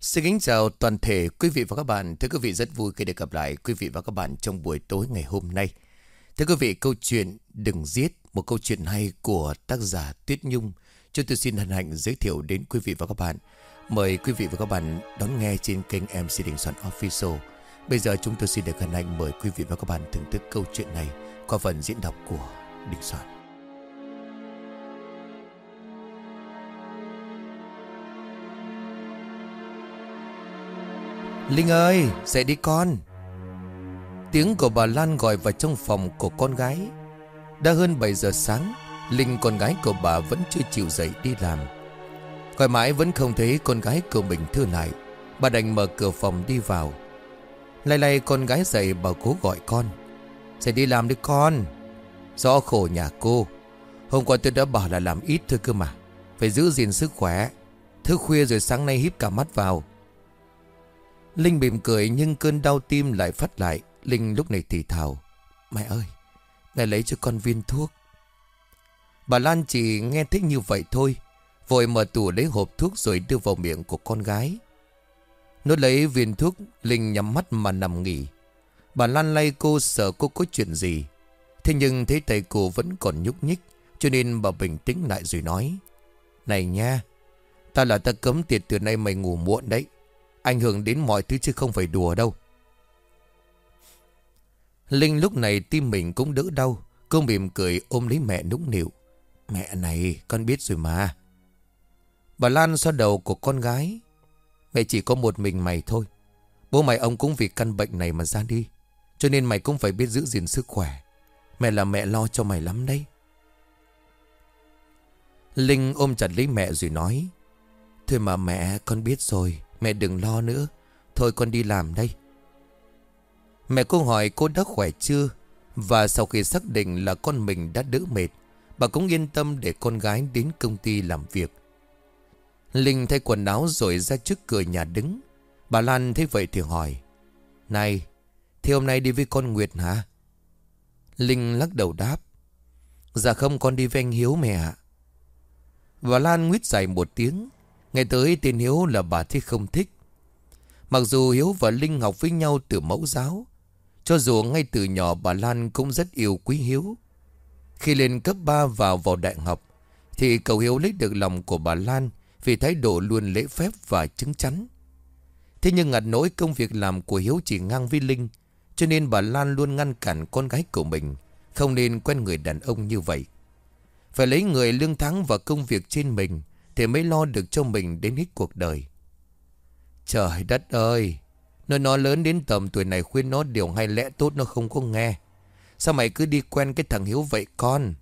Xin kính chào toàn thể quý vị và các bạn. Thưa quý vị, rất vui khi được gặp lại quý vị và các bạn trong buổi tối ngày hôm nay. Thưa quý vị, câu chuyện Đừng Giết, một câu chuyện hay của tác giả Tuyết Nhung, chúng tôi xin hân hạnh giới thiệu đến quý vị và các bạn. Mời quý vị và các bạn đón nghe trên kênh MC Đình Soạn Official. Bây giờ chúng tôi xin được hân hạnh mời quý vị và các bạn thưởng thức câu chuyện này qua phần diễn đọc của Đình Soạn. Linh ơi, dậy đi con. Tiếng của bà Lan gọi vào trong phòng của con gái. Đã hơn 7 giờ sáng, Linh con gái của bà vẫn chưa chịu dậy đi làm. Gọi mãi vẫn không thấy con gái của mình thư lại. Bà đành mở cửa phòng đi vào. Lay lay con gái dậy, bà cố gọi con. Dậy đi làm đi con. Do khổ nhà cô. Hôm qua tôi đã bảo là làm ít thôi cơ mà. Phải giữ gìn sức khỏe. Thức khuya rồi sáng nay híp cả mắt vào. Linh mỉm cười nhưng cơn đau tim lại phát lại. Linh lúc này thì thào: Mẹ ơi, mẹ lấy cho con viên thuốc. Bà Lan chỉ nghe thích như vậy thôi, vội mở tủ lấy hộp thuốc rồi đưa vào miệng của con gái. Nó lấy viên thuốc, Linh nhắm mắt mà nằm nghỉ. Bà Lan lay cô sợ cô có chuyện gì. Thế nhưng thấy tay cô vẫn còn nhúc nhích, cho nên bà bình tĩnh lại rồi nói: Này nha, ta là ta cấm tiệt từ nay mày ngủ muộn đấy. Ảnh hưởng đến mọi thứ chứ không phải đùa đâu. Linh lúc này tim mình cũng đỡ đau. Cô mỉm cười ôm lấy mẹ nũng nịu: Mẹ này, con biết rồi mà. Bà Lan xoa đầu của con gái: Mẹ chỉ có một mình mày thôi. Bố mày ông cũng vì căn bệnh này mà ra đi, cho nên mày cũng phải biết giữ gìn sức khỏe. Mẹ là mẹ lo cho mày lắm đấy. Linh ôm chặt lấy mẹ rồi nói: Thôi mà mẹ, con biết rồi. Mẹ đừng lo nữa. Thôi con đi làm đây. Mẹ cô hỏi cô đã khỏe chưa. Và sau khi xác định là con mình đã đỡ mệt, bà cũng yên tâm để con gái đến công ty làm việc. Linh thay quần áo rồi ra trước cửa nhà đứng. Bà Lan thấy vậy thì hỏi: Này, thế hôm nay đi với con Nguyệt hả? Linh lắc đầu đáp: Dạ không, con đi với anh Hiếu mẹ ạ. Bà Lan nguyết dài một tiếng. Nghe tới tên Hiếu là bà thấy không thích. Mặc dù Hiếu và Linh học với nhau từ mẫu giáo, cho dù ngay từ nhỏ bà Lan cũng rất yêu quý Hiếu. Khi lên cấp 3 vào đại học, thì cậu Hiếu lấy được lòng của bà Lan vì thái độ luôn lễ phép và chín chắn. Thế nhưng ngặt nỗi công việc làm của Hiếu chỉ ngang với Linh, cho nên bà Lan luôn ngăn cản con gái của mình không nên quen người đàn ông như vậy. Phải lấy người lương tháng và công việc trên mình thì mới lo được cho mình đến hết cuộc đời. Trời đất ơi, nó lớn đến tầm tuổi này khuyên nó điều hay lẽ tốt nó không có nghe. Sao mày cứ đi quen cái thằng Hiếu vậy con?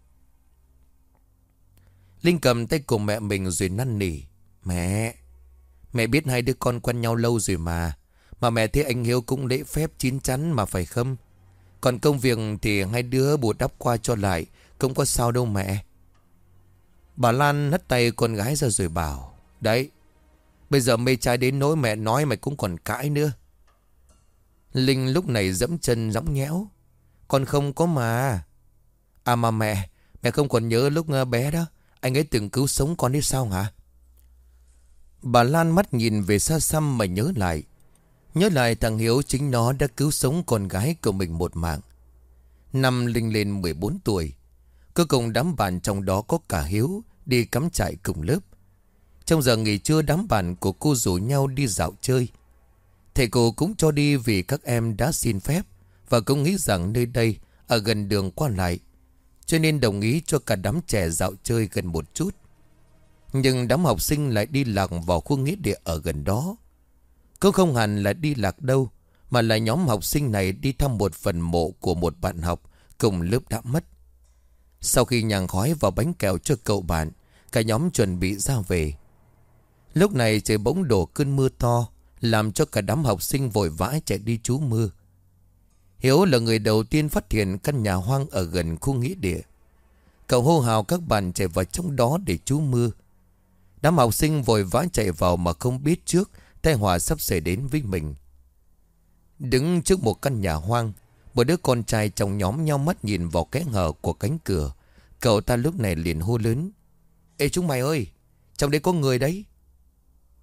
Linh cầm tay của mẹ mình rồi năn nỉ: Mẹ biết hai đứa con quen nhau lâu rồi mà. Mà mẹ thấy anh Hiếu cũng lễ phép chín chắn mà phải không? Còn công việc thì hai đứa bù đắp qua cho lại, không có sao đâu mẹ. Bà Lan hất tay con gái ra rồi bảo: Đấy, bây giờ mê trai đến nỗi mẹ nói mày cũng còn cãi nữa. Linh lúc này dẫm chân dõng nhẽo: Con không có mà. À mà mẹ không còn nhớ lúc bé đó anh ấy từng cứu sống con đi sao hả? Bà Lan mắt nhìn về xa xăm mà nhớ lại. Nhớ lại thằng Hiếu chính nó đã cứu sống con gái của mình một mạng. Năm Linh lên 14 tuổi, cuối cùng đám bạn trong đó có cả Hiếu đi cắm trại cùng lớp. Trong giờ nghỉ trưa, đám bạn của cô rủ nhau đi dạo chơi. Thầy cô cũng cho đi vì các em đã xin phép và cũng nghĩ rằng nơi đây ở gần đường qua lại, cho nên đồng ý cho cả đám trẻ dạo chơi gần một chút. Nhưng đám học sinh lại đi lạc vào khu nghĩa địa ở gần đó. Cũng không hẳn là đi lạc đâu, mà là nhóm học sinh này đi thăm một phần mộ của một bạn học cùng lớp đã mất. Sau khi nhang khói và bánh kẹo cho cậu bạn, cả nhóm chuẩn bị ra về. Lúc này trời bỗng đổ cơn mưa to, làm cho cả đám học sinh vội vã chạy đi trú mưa. Hiếu là người đầu tiên phát hiện căn nhà hoang ở gần khu nghĩa địa. Cậu hô hào các bạn chạy vào trong đó để trú mưa. Đám học sinh vội vã chạy vào mà không biết trước tai họa sắp xảy đến với mình. Đứng trước một căn nhà hoang, một đứa con trai trong nhóm nhau mắt nhìn vào kẽ hở của cánh cửa. Cậu ta lúc này liền hô lớn: Ê chúng mày ơi, trong đây có người đấy.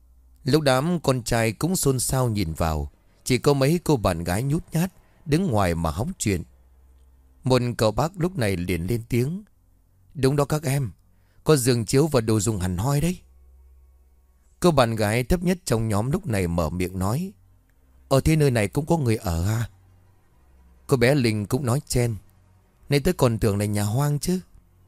Lúc đám con trai cũng xôn xao nhìn vào. Chỉ có mấy cô bạn gái nhút nhát đứng ngoài mà hóng chuyện. Một cậu bác lúc này liền lên tiếng. Đúng đó các em, có giường chiếu và đồ dùng hẳn hoi đấy. Cô bạn gái thấp nhất trong nhóm lúc này mở miệng nói. Ở thế nơi này cũng có người ở à? Cô bé Linh cũng nói chen. Nên tôi còn tưởng là nhà hoang chứ.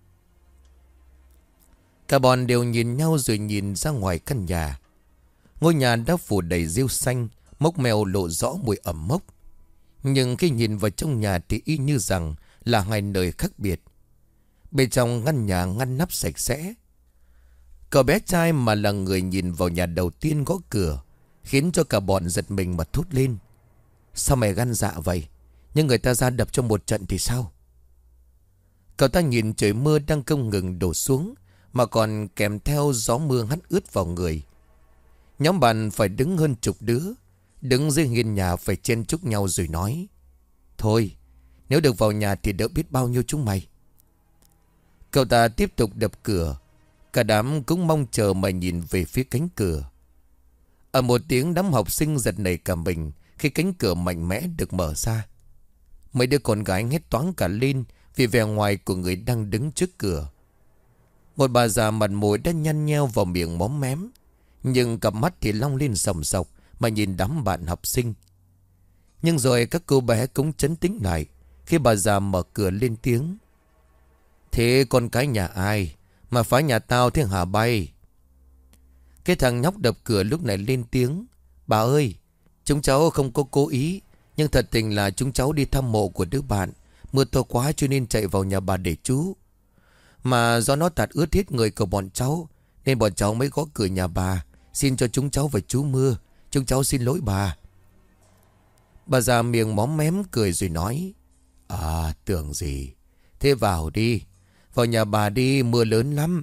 Cả bọn đều nhìn nhau rồi nhìn ra ngoài căn nhà. Ngôi nhà đã phủ đầy rêu xanh, mốc mèo lộ rõ mùi ẩm mốc. Nhưng khi nhìn vào trong nhà thì y như rằng là hai nơi khác biệt. Bên trong ngăn nhà ngăn nắp sạch sẽ. Cậu bé trai mà là người nhìn vào nhà đầu tiên gõ cửa, khiến cho cả bọn giật mình mà thốt lên. Sao mày gan dạ vậy? Nhưng người ta ra đập cho một trận thì sao? Cậu ta nhìn trời mưa đang không ngừng đổ xuống, mà còn kèm theo gió mưa hắt ướt vào người. Nhóm bạn phải đứng hơn chục đứa, đứng dưới hiên nhà phải chen chúc nhau rồi nói. Thôi, nếu được vào nhà thì đỡ biết bao nhiêu chúng mày. Cậu ta tiếp tục đập cửa. Cả đám cũng mong chờ mà nhìn về phía cánh cửa. Ở một tiếng đám học sinh giật nảy cả mình khi cánh cửa mạnh mẽ được mở ra. Mấy đứa con gái hét toáng cả lên vì vẻ ngoài của người đang đứng trước cửa. Một bà già mặt mũi đã nhăn nheo vào miệng móm mém, nhưng cặp mắt thì long lên sòng sọc mà nhìn đám bạn học sinh. Nhưng rồi các cô bé cũng trấn tĩnh lại khi bà già mở cửa lên tiếng. Thế con cái nhà ai mà phá nhà tao thế hả bay? Cái thằng nhóc đập cửa lúc này lên tiếng. Bà ơi, chúng cháu không có cố ý, nhưng thật tình là chúng cháu đi thăm mộ của đứa bạn. Mưa to quá cho nên chạy vào nhà bà để trú. Mà do nó tạt ướt hết người của bọn cháu, nên bọn cháu mới gõ cửa nhà bà, xin cho chúng cháu phải trú mưa. Chúng cháu xin lỗi bà. Bà già miệng móm mém cười rồi nói. À, tưởng gì. Thế vào đi, vào nhà bà đi, mưa lớn lắm.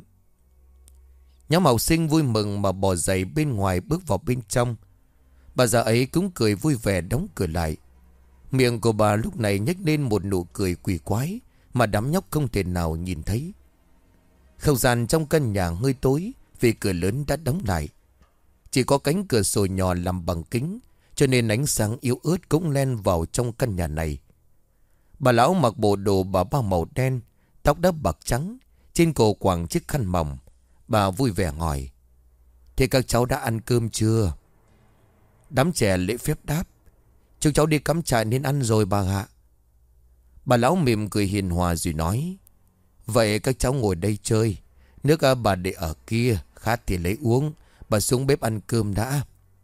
Nhóm học sinh vui mừng mà bỏ giày bên ngoài bước vào bên trong. Bà già ấy cũng cười vui vẻ đóng cửa lại. Miệng của bà lúc này nhếch lên một nụ cười quỷ quái mà đám nhóc không thể nào nhìn thấy. Không gian trong căn nhà hơi tối vì cửa lớn đã đóng lại. Chỉ có cánh cửa sổ nhỏ làm bằng kính, cho nên ánh sáng yếu ớt cũng len vào trong căn nhà này. Bà lão mặc bộ đồ bà ba màu đen, tóc đắp bạc trắng, trên cổ quàng chiếc khăn mỏng. Bà vui vẻ hỏi. Thế các cháu đã ăn cơm chưa? Đám trẻ lễ phép đáp. Chúng cháu đi cắm trại nên ăn rồi bà ạ. Bà lão mỉm cười hiền hòa rồi nói. Vậy các cháu ngồi đây chơi. Nước bà để ở kia, khát thì lấy uống. Bà xuống bếp ăn cơm đã.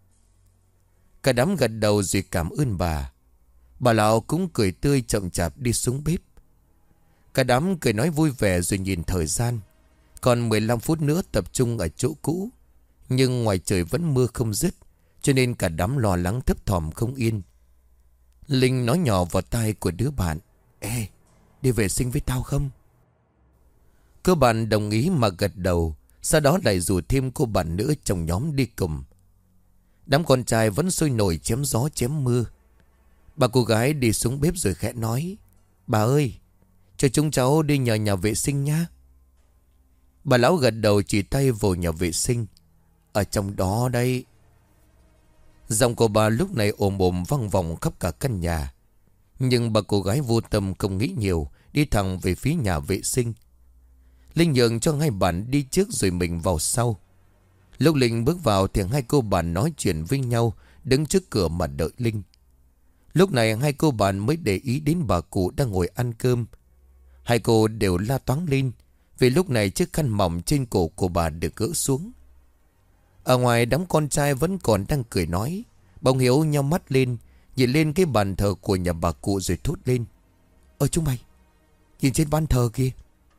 Cả đám gật đầu rồi cảm ơn bà. Bà lão cũng cười tươi chậm chạp đi xuống bếp. Cả đám cười nói vui vẻ rồi nhìn thời gian. Còn 15 phút nữa tập trung ở chỗ cũ. Nhưng ngoài trời vẫn mưa không dứt, cho nên cả đám lo lắng thấp thỏm không yên. Linh nói nhỏ vào tai của đứa bạn. Ê, đi vệ sinh với tao không? Cô bạn đồng ý mà gật đầu. Sau đó lại rủ thêm cô bạn nữa trong nhóm đi cùng. Đám con trai vẫn sôi nổi chém gió chém mưa. Bà cô gái đi xuống bếp rồi khẽ nói. Bà ơi, cho chúng cháu đi nhờ nhà vệ sinh nhá. Bà lão gật đầu chỉ tay vào nhà vệ sinh. Ở trong đó đây. Giọng của bà lúc này ồm ồm vang vọng khắp cả căn nhà. Nhưng bà cô gái vô tâm không nghĩ nhiều, đi thẳng về phía nhà vệ sinh. Linh nhường cho hai bạn đi trước rồi mình vào sau. Lúc Linh bước vào thì hai cô bạn nói chuyện với nhau, đứng trước cửa mà đợi Linh. Lúc này hai cô bạn mới để ý đến bà cụ đang ngồi ăn cơm. Hai cô đều la toáng lên vì lúc này chiếc khăn mỏng trên cổ của bà được gỡ xuống. Ở ngoài đám con trai vẫn còn đang cười nói. Bỗng Hiếu nheo mắt lên, nhìn lên cái bàn thờ của nhà bà cụ rồi thốt lên. Ơ chúng mày, nhìn trên bàn thờ kia.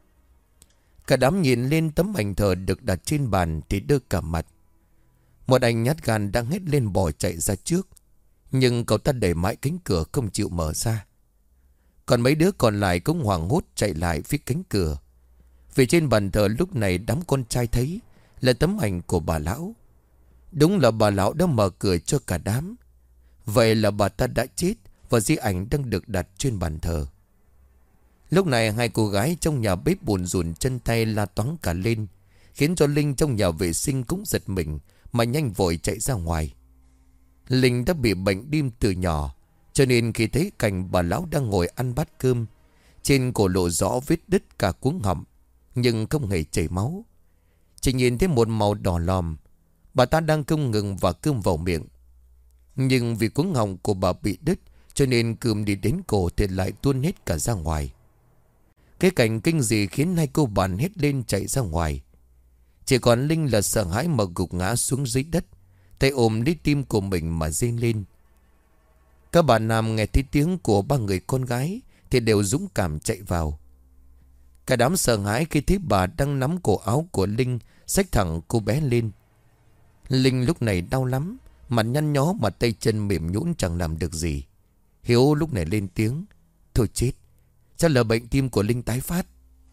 Cả đám nhìn lên tấm ảnh thờ được đặt trên bàn thì đơ cả mặt. Một anh nhát gan đang hét lên bỏ chạy ra trước. Nhưng cậu ta đẩy mãi cánh cửa không chịu mở ra. Còn mấy đứa còn lại cũng hoảng hốt chạy lại phía cánh cửa. Vì trên bàn thờ lúc này đám con trai thấy là tấm ảnh của bà lão. Đúng là bà lão đã mở cửa cho cả đám. Vậy là bà ta đã chết và di ảnh đang được đặt trên bàn thờ. Lúc này hai cô gái trong nhà bếp bùn rùn chân tay la toáng cả lên, khiến cho Linh trong nhà vệ sinh cũng giật mình mà nhanh vội chạy ra ngoài. Linh đã bị bệnh tim từ nhỏ, cho nên khi thấy cảnh bà lão đang ngồi ăn bát cơm, trên cổ lộ rõ vết đứt cả cuống họng, nhưng không hề chảy máu. Chỉ nhìn thấy một màu đỏ lòm. Bà ta đang không ngừng và cơm vào miệng. Nhưng vì cuống họng của bà bị đứt, cho nên cơm đi đến cổ thì lại tuôn hết cả ra ngoài. Cái cảnh kinh dị khiến hai cô bạn hét lên chạy ra ngoài. Chỉ còn Linh là sợ hãi mà gục ngã xuống dưới đất, tay ôm lấy tim của mình mà rên lên. Các bạn nam nghe thấy tiếng của ba người con gái thì đều dũng cảm chạy vào. Cả đám sợ hãi khi thấy bà đang nắm cổ áo của Linh, xách thẳng cô bé lên. Linh lúc này đau lắm, mặt nhăn nhó mà tay chân mềm nhũn chẳng làm được gì. Hiếu lúc này lên tiếng: "Thôi chết, chắc là bệnh tim của Linh tái phát."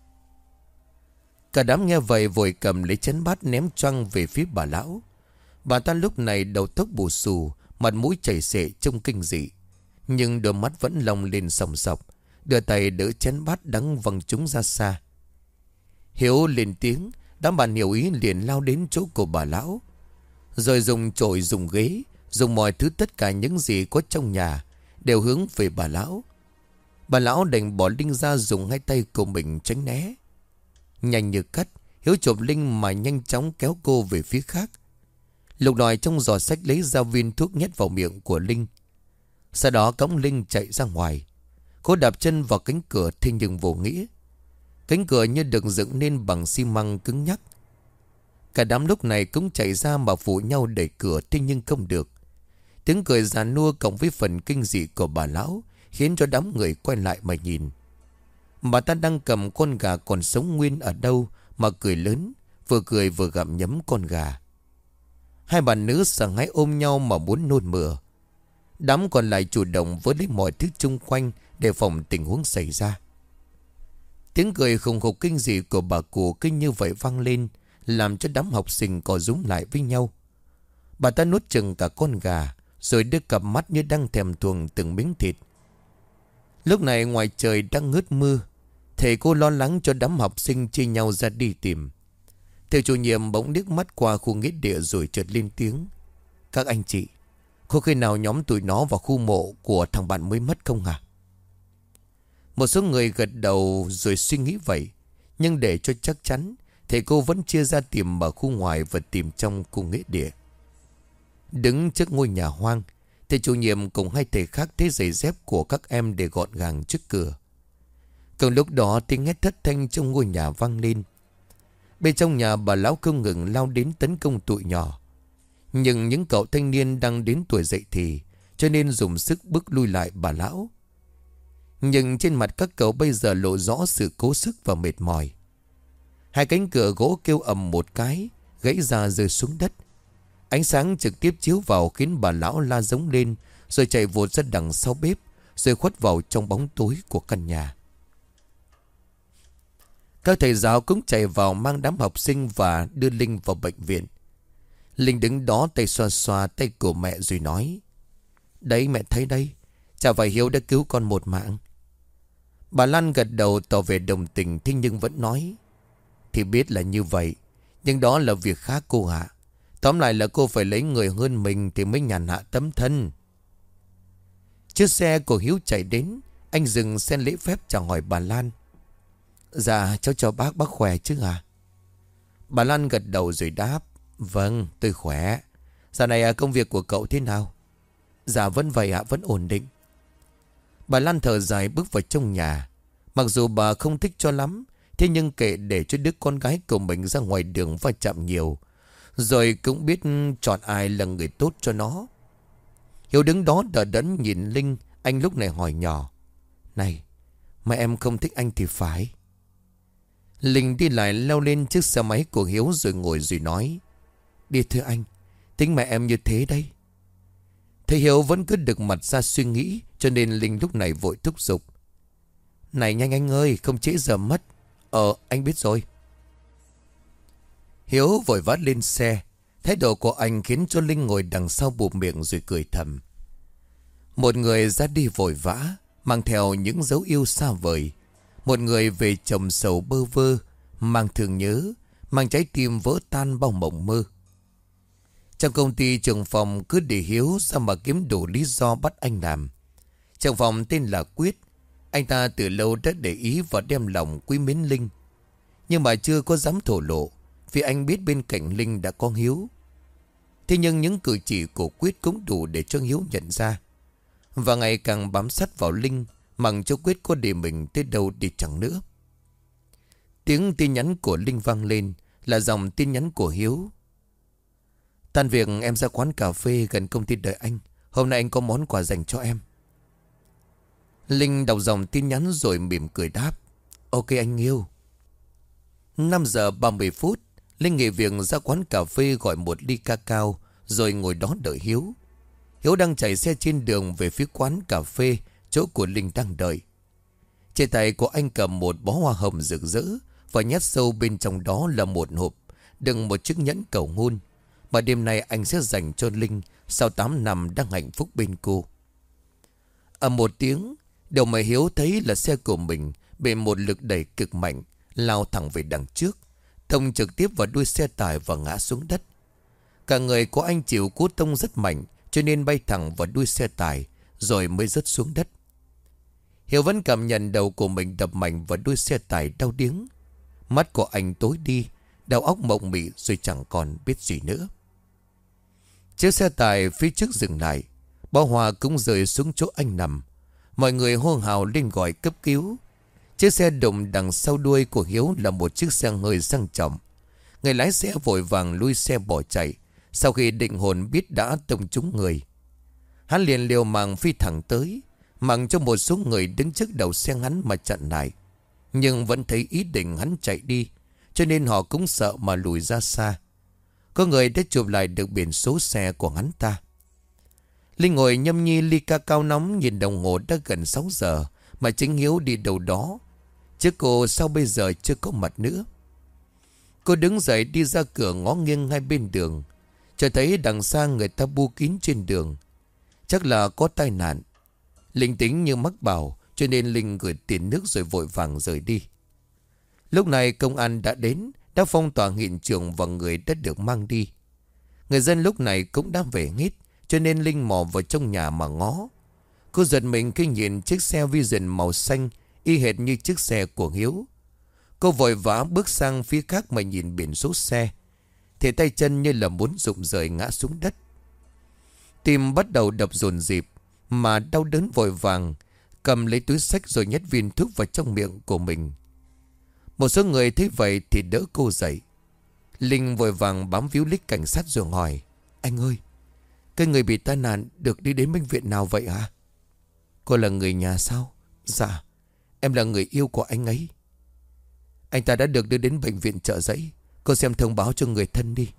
Cả đám nghe vậy vội cầm lấy chén bát ném choang về phía bà lão. Bà ta lúc này đầu tóc bù xù, mặt mũi chảy xệ trông kinh dị, nhưng đôi mắt vẫn long lên sòng sọc, đưa tay đỡ chén bát đắng văng chúng ra xa. Hiếu lên tiếng, đám bạn hiểu ý liền lao đến chỗ của bà lão, rồi dùng chổi, dùng ghế, dùng mọi thứ tất cả những gì có trong nhà đều hướng về bà lão. Bà lão đành bỏ Linh ra, dùng hai tay của mình tránh né. Nhanh như cắt, Hiếu chộp Linh mà nhanh chóng kéo cô về phía khác. Lục lọi trong giỏ xách lấy ra viên thuốc nhét vào miệng của Linh. Sau đó cõng Linh chạy ra ngoài. Cô đạp chân vào cánh cửa thế nhưng vô nghĩa. Cánh cửa như được dựng nên bằng xi măng cứng nhắc. Cả đám lúc này cũng chạy ra mà phụ nhau đẩy cửa, thế nhưng không được. Tiếng cười già nua cộng với phần kinh dị của bà lão khiến cho đám người quay lại mà nhìn. Bà ta đang cầm con gà còn sống nguyên ở đâu mà cười lớn, vừa cười vừa gặm nhấm con gà. Hai bà nữ sợ hãi ôm nhau mà muốn nôn mửa. Đám còn lại chủ động với lấy mọi thứ chung quanh để phòng tình huống xảy ra. Tiếng cười khùng khục kinh dị của bà cụ kinh như vậy vang lên, làm cho đám học sinh co rúm lại với nhau. Bà ta nuốt chừng cả con gà, rồi đưa cặp mắt như đang thèm thuồng từng miếng thịt. Lúc này ngoài trời đang ngớt mưa, thầy cô lo lắng cho đám học sinh chia nhau ra đi tìm. Thầy chủ nhiệm bỗng liếc mắt qua khu nghĩa địa rồi chợt lên tiếng: "Các anh chị, có khi nào nhóm tụi nó vào khu mộ của thằng bạn mới mất không hả?" Một số người gật đầu rồi suy nghĩ vậy, nhưng để cho chắc chắn, thầy cô vẫn chia ra tìm ở khu ngoài và tìm trong khu nghĩa địa. Đứng trước ngôi nhà hoang, thầy chủ nhiệm cùng hai thầy khác thấy giày dép của các em để gọn gàng trước cửa. Cùng lúc đó tiếng hét thất thanh trong ngôi nhà vang lên. Bên trong nhà bà lão không ngừng lao đến tấn công tụi nhỏ. Nhưng những cậu thanh niên đang đến tuổi dậy thì, cho nên dùng sức bức lui lại bà lão. Nhưng trên mặt các cậu bây giờ lộ rõ sự cố sức và mệt mỏi. Hai cánh cửa gỗ kêu ầm một cái, gãy ra rơi xuống đất. Ánh sáng trực tiếp chiếu vào khiến bà lão la giống lên, rồi chạy vụt ra đằng sau bếp, rồi khuất vào trong bóng tối của căn nhà. Các thầy giáo cũng chạy vào mang đám học sinh và đưa Linh vào bệnh viện. Linh đứng đó tay xoa xoa tay của mẹ rồi nói: "Đấy mẹ thấy đây, chả phải Hiếu đã cứu con một mạng." Bà Lan gật đầu tỏ vẻ đồng tình, thế nhưng vẫn nói: "Thì biết là như vậy, nhưng đó là việc khác cô ạ. Tóm lại là cô phải lấy người hơn mình thì mới nhàn hạ tấm thân." Chiếc xe của Hiếu chạy đến, anh dừng xe lễ phép chào hỏi bà Lan: "Dạ cháu chào bác khỏe chứ à?" Bà Lan gật đầu rồi đáp: "Vâng, tôi khỏe. Dạo này công việc của cậu thế nào?" "Dạ vẫn vậy ạ, vẫn ổn định." Bà Lan thở dài bước vào trong nhà. Mặc dù bà không thích cho lắm, thế nhưng kệ để cho đứa con gái của mình ra ngoài đường va chạm nhiều, rồi cũng biết chọn ai là người tốt cho nó. Hiếu đứng đó đờ đẫn nhìn Linh. Anh lúc này hỏi nhỏ: "Này, mà em không thích anh thì phải." Linh đi lại leo lên chiếc xe máy của Hiếu rồi ngồi rồi nói: "Đi thưa anh, tính mẹ em như thế đây." Thầy Hiếu vẫn cứ đực mặt ra suy nghĩ, cho nên Linh lúc này vội thúc giục: "Này nhanh anh ơi, không trễ giờ mất." Anh biết rồi." Hiếu vội vã lên xe. Thái độ của anh khiến cho Linh ngồi đằng sau bụp miệng rồi cười thầm. Một người ra đi vội vã, mang theo những dấu yêu xa vời. Một người về chồng sầu bơ vơ, mang thương nhớ, mang trái tim vỡ tan bao mộng mơ. Trong công ty trưởng phòng cứ để Hiếu sao mà kiếm đủ lý do bắt anh làm. Trưởng phòng tên là Quyết. Anh ta từ lâu đã để ý và đem lòng quý mến Linh. Nhưng mà chưa có dám thổ lộ, vì anh biết bên cạnh Linh đã có Hiếu. Thế nhưng những cử chỉ của Quyết cũng đủ để cho Hiếu nhận ra. Và ngày càng bám sát vào Linh, mặc cho Quyết có để mình tới đâu đi chẳng nữa. Tiếng tin nhắn của Linh vang lên là dòng tin nhắn của Hiếu. Tan việc em ra quán cà phê gần công ty đợi anh. Hôm nay anh có món quà dành cho em. Linh đọc dòng tin nhắn rồi mỉm cười đáp. Ok anh yêu. 5 giờ 30 phút, Linh nghỉ việc ra quán cà phê gọi một ly cacao rồi ngồi đó đợi Hiếu. Hiếu đang chạy xe trên đường về phía quán cà phê, chỗ của Linh đang đợi. Trên tay của anh cầm một bó hoa hồng rực rỡ và nhét sâu bên trong đó là một hộp đựng một chiếc nhẫn cầu hôn mà đêm nay anh sẽ dành cho Linh sau 8 năm đang hạnh phúc bên cô. Ở một tiếng, điều mà Hiếu thấy là xe của mình bị một lực đẩy cực mạnh lao thẳng về đằng trước, tông trực tiếp vào đuôi xe tải và ngã xuống đất. Cả người của anh chịu cú tông rất mạnh cho nên bay thẳng vào đuôi xe tải rồi mới rớt xuống đất. Hiếu vẫn cảm nhận đầu của mình đập mạnh vào đuôi xe tải đau điếng. Mắt của anh tối đi, đầu óc mộng mị rồi chẳng còn biết gì nữa. Chiếc xe tải phía trước dừng lại, bó hoa cũng rơi xuống chỗ anh nằm. Mọi người hô hào lên gọi cấp cứu. Chiếc xe đụng đằng sau đuôi của Hiếu là một chiếc xe hơi sang trọng. Người lái xe vội vàng lui xe bỏ chạy. Sau khi định hồn biết đã tông trúng người, hắn liền liều mạng phi thẳng tới, mặc cho một số người đứng trước đầu xe hắn mà chặn lại. Nhưng vẫn thấy ý định hắn chạy đi, cho nên họ cũng sợ mà lùi ra xa. Có người đã chụp lại được biển số xe của hắn ta. Linh ngồi nhâm nhi ly cacao nóng, nhìn đồng hồ đã gần 6 giờ mà chính Hiếu đi đâu đó, chứ cô sao bây giờ chưa có mặt nữa. Cô đứng dậy đi ra cửa ngó nghiêng hai bên đường, cho thấy đằng xa người ta bu kín trên đường. Chắc là có tai nạn. Linh tính như mắc bảo, cho nên Linh gửi tiền nước rồi vội vàng rời đi. Lúc này công an đã đến, đã phong tỏa hiện trường và người đã được mang đi. Người dân lúc này cũng đã về hết, cho nên Linh mò vào trong nhà mà ngó. Cô giật mình khi nhìn chiếc xe Vision màu xanh y hệt như chiếc xe của Hiếu. Cô vội vã bước sang phía khác mà nhìn biển số xe, thì tay chân như là muốn rụng rời ngã xuống đất. Tim bắt đầu đập dồn dịp, mà đau đớn vội vàng cầm lấy túi xách rồi nhét viên thuốc vào trong miệng của mình. Một số người thấy vậy thì đỡ cô dậy. Linh vội vàng bám víu lít cảnh sát rồi hỏi. Anh ơi, cái người bị tai nạn được đi đến bệnh viện nào vậy hả? Cô là người nhà sao? Dạ, em là người yêu của anh ấy. Anh ta đã được đưa đến bệnh viện Chợ Giấy. Cô xem thông báo cho người thân đi.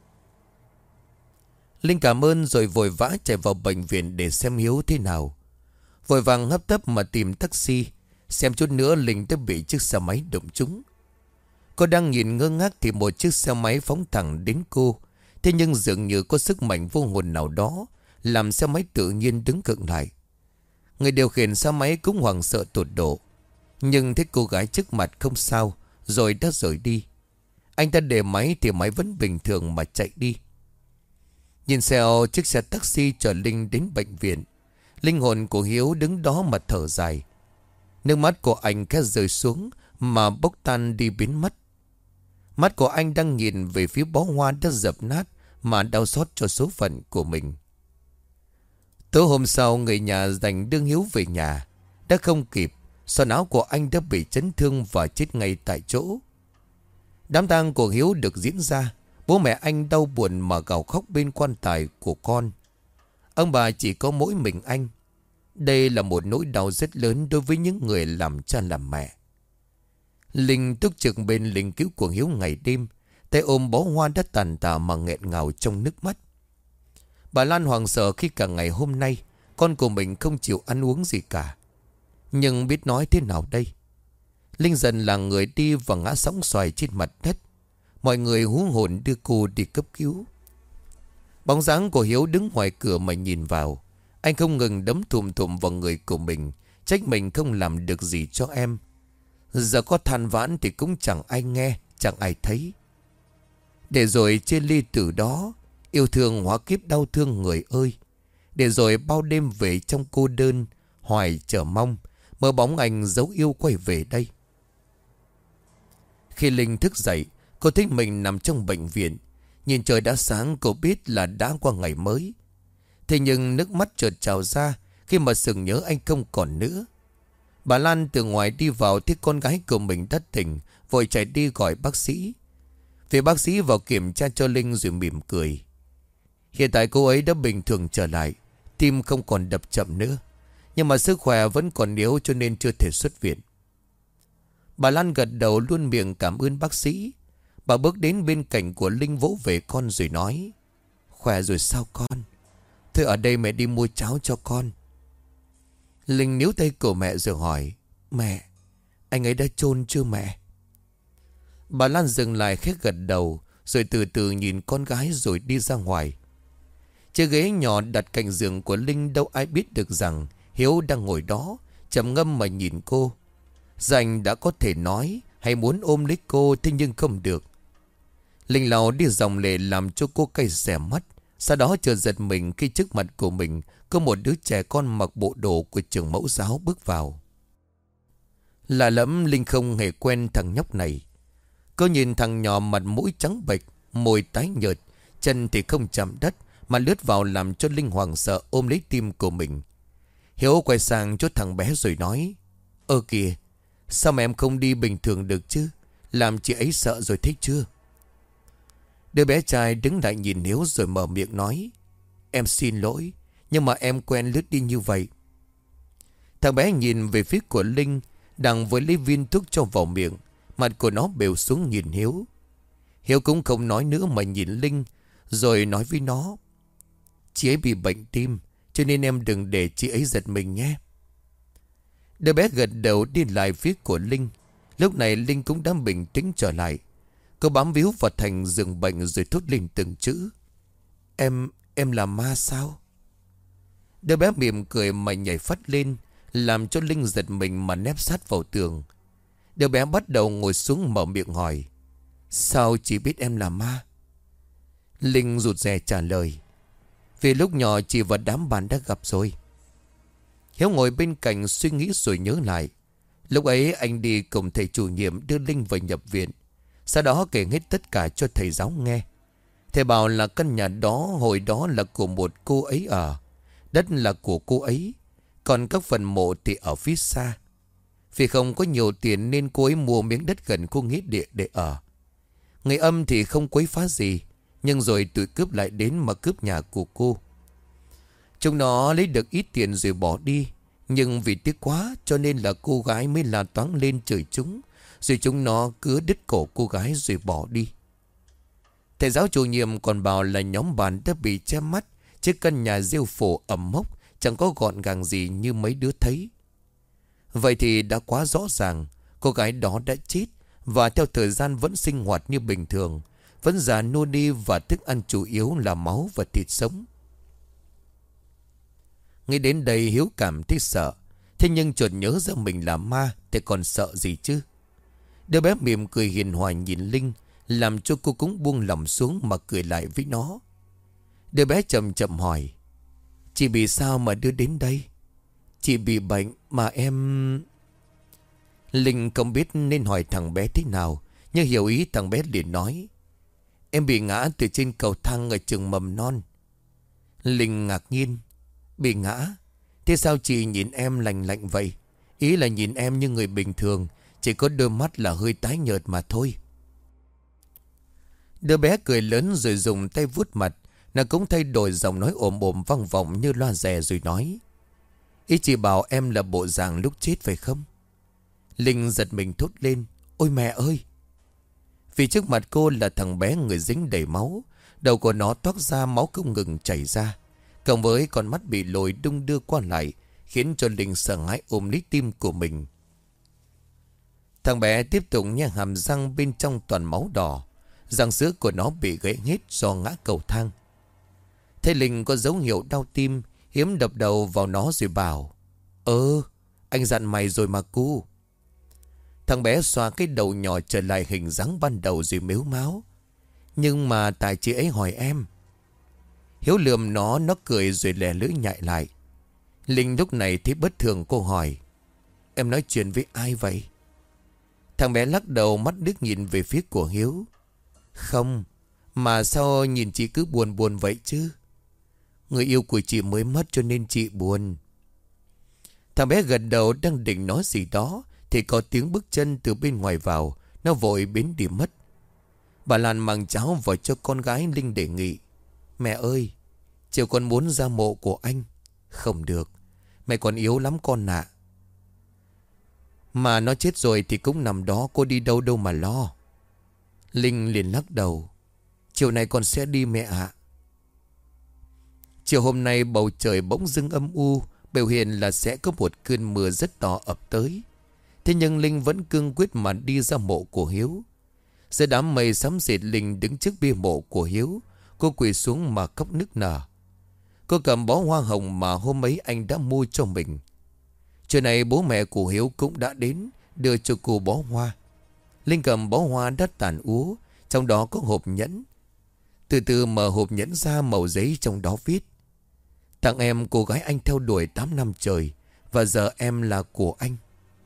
Linh cảm ơn rồi vội vã chạy vào bệnh viện để xem Hiếu thế nào. Vội vàng hấp tấp mà tìm taxi. Xem chút nữa Linh đã bị chiếc xe máy đụng trúng. Cô đang nhìn ngơ ngác thì một chiếc xe máy phóng thẳng đến cô. Thế nhưng dường như có sức mạnh vô hồn nào đó làm xe máy tự nhiên đứng khựng lại. Người điều khiển xe máy cũng hoảng sợ tột độ, nhưng thấy cô gái trước mặt không sao rồi đã rời đi. Anh ta để máy thì máy vẫn bình thường mà chạy đi. Nhìn xeo chiếc xe taxi chở Linh đến bệnh viện, linh hồn của Hiếu đứng đó mà thở dài. Nước mắt của anh khẽ rơi xuống mà bốc tan đi biến mất. Mắt của anh đang nhìn về phía bó hoa đã dập nát mà đau xót cho số phận của mình. Tối hôm sau, người nhà dành đưa Hiếu về nhà. Đã không kịp, sọ não của anh đã bị chấn thương và chết ngay tại chỗ. Đám tang của Hiếu được diễn ra. Bố mẹ anh đau buồn mà gào khóc bên quan tài của con. Ông bà chỉ có mỗi mình anh. Đây là một nỗi đau rất lớn đối với những người làm cha làm mẹ. Linh túc trực bên linh cứu của Hiếu ngày đêm, tay ôm bó hoa đã tàn tạ mà nghẹn ngào trong nước mắt. Bà Lan hoảng sợ khi cả ngày hôm nay con của mình không chịu ăn uống gì cả. Nhưng biết nói thế nào đây? Linh dần là người đi và ngã sóng xoài trên mặt đất. Mọi người hú hồn đưa cô đi cấp cứu. Bóng dáng của Hiếu đứng ngoài cửa mà nhìn vào. Anh không ngừng đấm thùm thùm vào người của mình, trách mình không làm được gì cho em. Giờ có than vãn thì cũng chẳng ai nghe, chẳng ai thấy. Để rồi chia ly từ đó, Yêu thương hóa kiếp đau thương người ơi. Để rồi bao đêm về trong cô đơn, hoài chờ mong, mơ bóng anh dấu yêu quay về đây. Khi Linh thức dậy, cô thấy mình nằm trong bệnh viện. Nhìn trời đã sáng, cô biết là đã qua ngày mới. Thế nhưng nước mắt chợt trào ra khi mà sừng nhớ anh không còn nữa. Bà Lan từ ngoài đi vào thấy con gái của mình đã tỉnh, vội chạy đi gọi bác sĩ. Vì bác sĩ vào kiểm tra cho Linh rồi mỉm cười. Hiện tại cô ấy đã bình thường trở lại, tim không còn đập chậm nữa. Nhưng mà sức khỏe vẫn còn yếu cho nên chưa thể xuất viện. Bà Lan gật đầu luôn miệng cảm ơn bác sĩ. Bà bước đến bên cạnh của Linh vỗ về con rồi nói: Khỏe rồi sao con? Thôi ở đây mẹ đi mua cháo cho con. Linh níu tay của mẹ rồi hỏi: Mẹ, anh ấy đã chôn chưa mẹ? Bà Lan dừng lại khẽ gật đầu, rồi từ từ nhìn con gái rồi đi ra ngoài. Chiếc ghế nhỏ đặt cạnh giường của Linh, đâu ai biết được rằng Hiếu đang ngồi đó trầm ngâm mà nhìn cô. Dành đã có thể nói hay muốn ôm lấy cô, thế nhưng không được. Linh lau đi dòng lệ làm cho cô cay xẻ mắt. Sau đó chợt giật mình khi trước mặt của mình có một đứa trẻ con mặc bộ đồ của trường mẫu giáo bước vào. Lạ lẫm, Linh không hề quen thằng nhóc này. Cô nhìn thằng nhỏ mặt mũi trắng bệch, môi tái nhợt, chân thì không chạm đất mà lướt vào làm cho Linh hoảng sợ ôm lấy tim của mình. Hiếu quay sang chỗ thằng bé rồi nói: Ơ kìa, sao mà em không đi bình thường được chứ? Làm chị ấy sợ rồi thích chưa? Đứa bé trai đứng lại nhìn Hiếu rồi mở miệng nói: Em xin lỗi, nhưng mà em quen lướt đi như vậy. Thằng bé nhìn về phía của Linh, đang với lấy viên thuốc cho vào miệng. Mặt của nó bèo xuống nhìn Hiếu. Hiếu cũng không nói nữa mà nhìn Linh, rồi nói với nó: Chị ấy bị bệnh tim, cho nên em đừng để chị ấy giật mình nhé. Đứa bé gật đầu đi lại phía của Linh. Lúc này Linh cũng đã bình tĩnh trở lại. Cô bám víu vào thành giường bệnh rồi thốt lên từng chữ: Em là ma sao? Đứa bé mỉm cười mà nhảy phắt lên, làm cho Linh giật mình mà nép sát vào tường. Đứa bé bắt đầu ngồi xuống mở miệng hỏi: Sao chị biết em là ma? Linh rụt rè trả lời: Vì lúc nhỏ chị và đám bạn đã gặp rồi. Hiếu ngồi bên cạnh suy nghĩ rồi nhớ lại. Lúc ấy anh đi cùng thầy chủ nhiệm đưa Linh vào nhập viện. Sau đó kể hết tất cả cho thầy giáo nghe. Thầy bảo là căn nhà đó hồi đó là của một cô ấy ở. Đất là của cô ấy. Còn các phần mộ thì ở phía xa. Vì không có nhiều tiền nên cô ấy mua miếng đất gần khu nghĩa địa để ở. Người âm thì không quấy phá gì, nhưng rồi tụi cướp lại đến mà cướp nhà của cô. Chúng nó lấy được ít tiền rồi bỏ đi. Nhưng vì tiếc quá cho nên là cô gái mới la toáng lên chửi chúng. Rồi chúng nó cứa đứt cổ cô gái rồi bỏ đi. Thầy giáo chủ nhiệm còn bảo là nhóm bạn đã bị che mắt. Chiếc căn nhà rêu phổ ẩm mốc, chẳng có gọn gàng gì như mấy đứa thấy. Vậy thì đã quá rõ ràng, cô gái đó đã chết. Và theo thời gian vẫn sinh hoạt như bình thường, vẫn già nua đi và thức ăn chủ yếu là máu và thịt sống. Nghĩ đến đây Hiếu cảm thấy sợ. Thế nhưng chợt nhớ ra mình là ma thì còn sợ gì chứ. Đứa bé mỉm cười hiền hòa nhìn Linh, làm cho cô cũng buông lòng xuống mà cười lại với nó. Đứa bé chậm chậm hỏi: Chị bị sao mà đưa đến đây? Chị bị bệnh mà em... Linh không biết nên hỏi thằng bé thế nào, nhưng hiểu ý thằng bé liền nói: Em bị ngã từ trên cầu thang ở trường mầm non. Linh ngạc nhiên: Bị ngã? Thế sao chị nhìn em lành lạnh vậy? Ý là nhìn em như người bình thường, chỉ có đôi mắt là hơi tái nhợt mà thôi. Đứa bé cười lớn rồi dùng tay vuốt mặt. Nó cũng thay đổi giọng nói ồm ồm vang vọng như loa rè rồi nói: Ý chị bảo em là bộ dạng lúc chết phải không? Linh giật mình thốt lên: Ôi mẹ ơi! Vì trước mặt cô là thằng bé người dính đầy máu. Đầu của nó toát ra máu không ngừng chảy ra, cộng với con mắt bị lồi đung đưa qua lại, khiến cho Linh sợ hãi ôm lấy tim của mình. Thằng bé tiếp tục nhai hàm răng bên trong toàn máu đỏ. Răng sữa của nó bị gãy hết do ngã cầu thang. Thấy Linh có dấu hiệu đau tim, Hiếm đập đầu vào nó rồi bảo: Anh dặn mày rồi mà cu. Thằng bé xoa cái đầu nhỏ trở lại hình dáng ban đầu rồi mếu máo: Nhưng mà tại chị ấy hỏi em. Hiếu lườm nó cười rồi lè lưỡi nhại lại. Linh lúc này thấy bất thường, cô hỏi: Em nói chuyện với ai vậy? Thằng bé lắc đầu, mắt đứt nhìn về phía của Hiếu. Không, mà sao nhìn chị cứ buồn buồn vậy chứ? Người yêu của chị mới mất cho nên chị buồn. Thằng bé gật đầu đang định nói gì đó thì có tiếng bước chân từ bên ngoài vào. Nó vội biến đi mất. Bà Lan mang cháo vào cho con gái Linh đề nghị: Mẹ ơi, chiều con muốn ra mộ của anh. Không được, mẹ còn yếu lắm con ạ. Mà nó chết rồi thì cũng nằm đó, cô đi đâu đâu mà lo. Linh liền lắc đầu: Chiều nay con sẽ đi mẹ ạ. Chiều hôm nay bầu trời bỗng dưng âm u, biểu hiện là sẽ có một cơn mưa rất to ập tới. Thế nhưng Linh vẫn cương quyết mà đi ra mộ của Hiếu. Giữa đám mây xám xịt, Linh đứng trước bia mộ của Hiếu. Cô quỳ xuống mà khóc nức nở. Cô cầm bó hoa hồng mà hôm ấy anh đã mua cho mình. Trưa nay bố mẹ của Hiếu cũng đã đến đưa cho cô bó hoa. Linh cầm bó hoa đã tàn úa, trong đó có hộp nhẫn. Từ từ mở hộp nhẫn ra, mẩu giấy trong đó viết: Tặng em, cô gái anh theo đuổi 8 năm trời, và giờ em là của anh.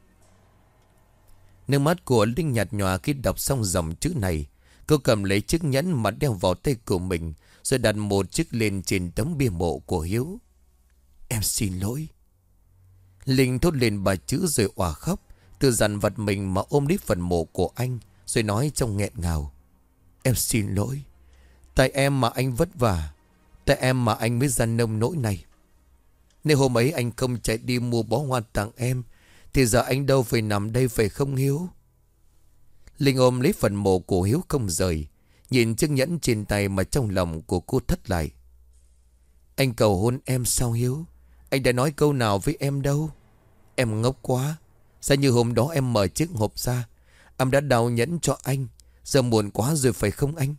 Nước mắt của Linh nhạt nhòa khi đọc xong dòng chữ này. Cô cầm lấy chiếc nhẫn mà đeo vào tay của mình, rồi đặt một chiếc lên trên tấm bia mộ của Hiếu. Em xin lỗi. Linh thốt lên ba chữ rồi òa khóc, tự dằn vặt mình mà ôm lấy phần mộ của anh, rồi nói trong nghẹn ngào: Em xin lỗi. Tại em mà anh vất vả, tại em mà anh mới ra nông nỗi này. Nếu hôm ấy anh không chạy đi mua bó hoa tặng em thì giờ anh đâu phải nằm đây, phải không Hiếu? Linh ôm lấy phần mộ của Hiếu không rời, nhìn chiếc nhẫn trên tay mà trong lòng của cô thất lại. Anh cầu hôn em sao Hiếu? Anh đã nói câu nào với em đâu? Em ngốc quá. Sao như hôm đó em mở chiếc hộp ra, em đã đào nhẫn cho anh. Giờ muộn quá rồi phải không anh?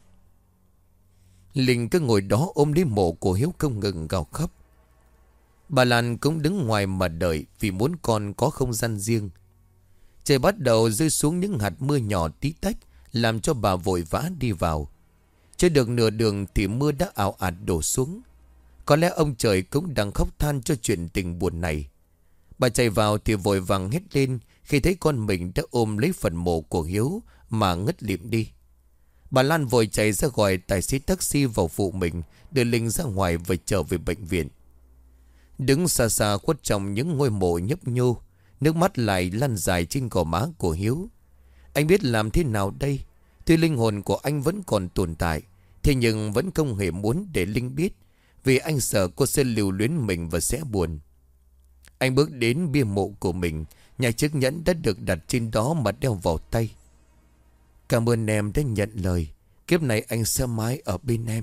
Linh cứ ngồi đó ôm lấy mộ của Hiếu không ngừng gào khóc. Bà Lan cũng đứng ngoài mà đợi vì muốn con có không gian riêng. Trời bắt đầu rơi xuống những hạt mưa nhỏ tí tách, làm cho bà vội vã đi vào. Chưa được nửa đường thì mưa đã ào ạt đổ xuống. Có lẽ ông trời cũng đang khóc than cho chuyện tình buồn này. Bà chạy vào thì vội vàng hét lên khi thấy con mình đã ôm lấy phần mộ của Hiếu mà ngất lịm đi. Bà Lan vội chạy ra gọi tài xế taxi vào phụ mình, đưa Linh ra ngoài và trở về bệnh viện. Đứng xa xa khuất trong những ngôi mộ nhấp nhô, nước mắt lại lăn dài trên gò má của Hiếu. Anh biết làm thế nào đây? Tuy linh hồn của anh vẫn còn tồn tại, thế nhưng vẫn không hề muốn để Linh biết, vì anh sợ cô sẽ lưu luyến mình và sẽ buồn. Anh bước đến bia mộ của mình, nhặt chiếc nhẫn đã được đặt trên đó mà đeo vào tay. Cảm ơn em đã nhận lời, kiếp này anh sẽ mãi ở bên em.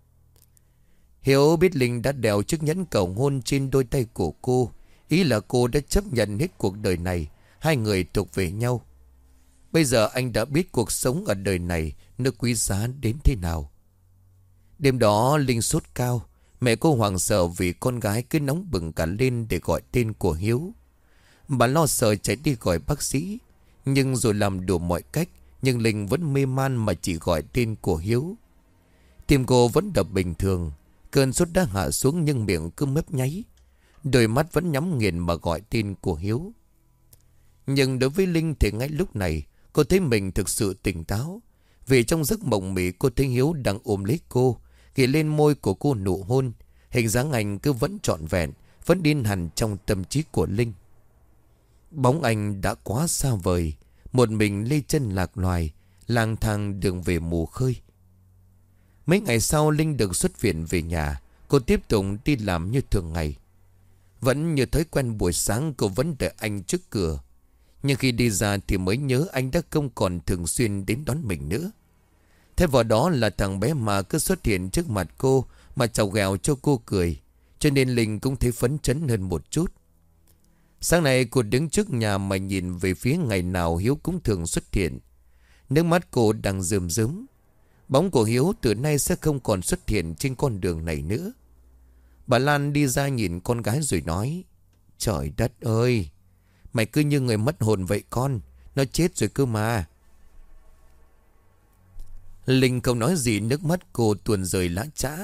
Hiếu biết Linh đã đeo chiếc nhẫn cầu hôn trên đôi tay của cô, ý là cô đã chấp nhận hết cuộc đời này, hai người thuộc về nhau. Bây giờ anh đã biết cuộc sống ở đời này nó quý giá đến thế nào. Đêm đó Linh sốt cao, mẹ cô hoảng sợ vì con gái cứ nóng bừng cả lên để gọi tên của Hiếu. Bà lo sợ chạy đi gọi bác sĩ, nhưng rồi làm đủ mọi cách, nhưng Linh vẫn mê man mà chỉ gọi tên của Hiếu. Tim cô vẫn đập bình thường, cơn sốt đã hạ xuống nhưng miệng cứ mấp nháy, đôi mắt vẫn nhắm nghiền mà gọi tên của Hiếu. Nhưng đối với Linh thì ngay lúc này cô thấy mình thực sự tỉnh táo, vì trong giấc mộng mị cô thấy Hiếu đang ôm lấy cô, ghi lên môi của cô nụ hôn. Hình dáng anh cứ vẫn trọn vẹn, vẫn in hẳn trong tâm trí của Linh. Bóng anh đã quá xa vời, một mình lê chân lạc loài, lang thang đường về mù khơi. Mấy ngày sau Linh được xuất viện về nhà. Cô tiếp tục đi làm như thường ngày. Vẫn như thói quen buổi sáng cô vẫn đợi anh trước cửa. Nhưng khi đi ra thì mới nhớ anh đã không còn thường xuyên đến đón mình nữa. Thay vào đó là thằng bé mà cứ xuất hiện trước mặt cô mà chào ghẹo cho cô cười. Cho nên Linh cũng thấy phấn chấn hơn một chút. Sáng nay cô đứng trước nhà mà nhìn về phía ngày nào Hiếu cũng thường xuất hiện. Nước mắt cô đang rơm rớm. Bóng của Hiếu từ nay sẽ không còn xuất hiện trên con đường này nữa. Bà Lan đi ra nhìn con gái rồi nói: Trời đất ơi, mày cứ như người mất hồn vậy con, nó chết rồi cơ mà. Linh không nói gì, nước mắt cô tuôn rơi lã chã,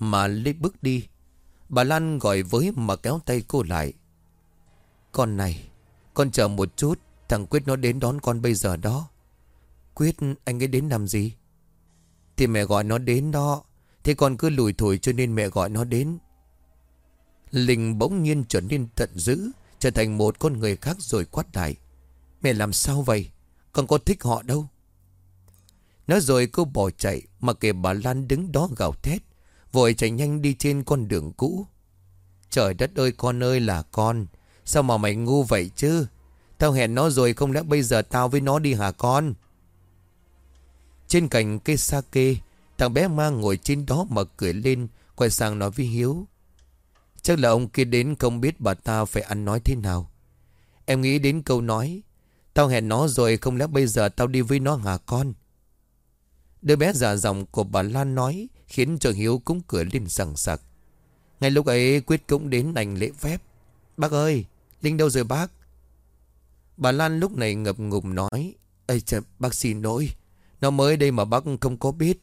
mà lấy bước đi. Bà Lan gọi với mà kéo tay cô lại. Con này, con chờ một chút. Thằng Quyết nó đến đón con bây giờ đó. Quyết, anh ấy đến làm gì? Thì mẹ gọi nó đến đó. Thế con cứ lủi thủi cho nên mẹ gọi nó đến. Linh bỗng nhiên trở nên giận dữ, trở thành một con người khác rồi quát lại. Mẹ làm sao vậy? Con có thích họ đâu. Nói rồi cô bỏ chạy, mà kể bà Lan đứng đó gào thét, vội chạy nhanh đi trên con đường cũ. Trời đất ơi, con ơi là con. Sao mà mày ngu vậy chứ? Tao hẹn nó rồi, không lẽ bây giờ tao với nó đi hả con? Trên cành cây sake, thằng bé Ma ngồi trên đó mà cười lên, quay sang nói với Hiếu. Chắc là ông kia đến không biết bà ta phải ăn nói thế nào. Em nghĩ đến câu nói, tao hẹn nó rồi, không lẽ bây giờ tao đi với nó hả con? Đứa bé già giọng của bà Lan nói khiến cho Hiếu cũng cười lên sằng sặc. Ngay lúc ấy Quyết cũng đến đành lễ phép. Bác ơi, Linh đâu rồi bác? Bà Lan lúc này ngập ngừng nói. Ây trời, bác xin lỗi, nó mới đây mà bác không có biết.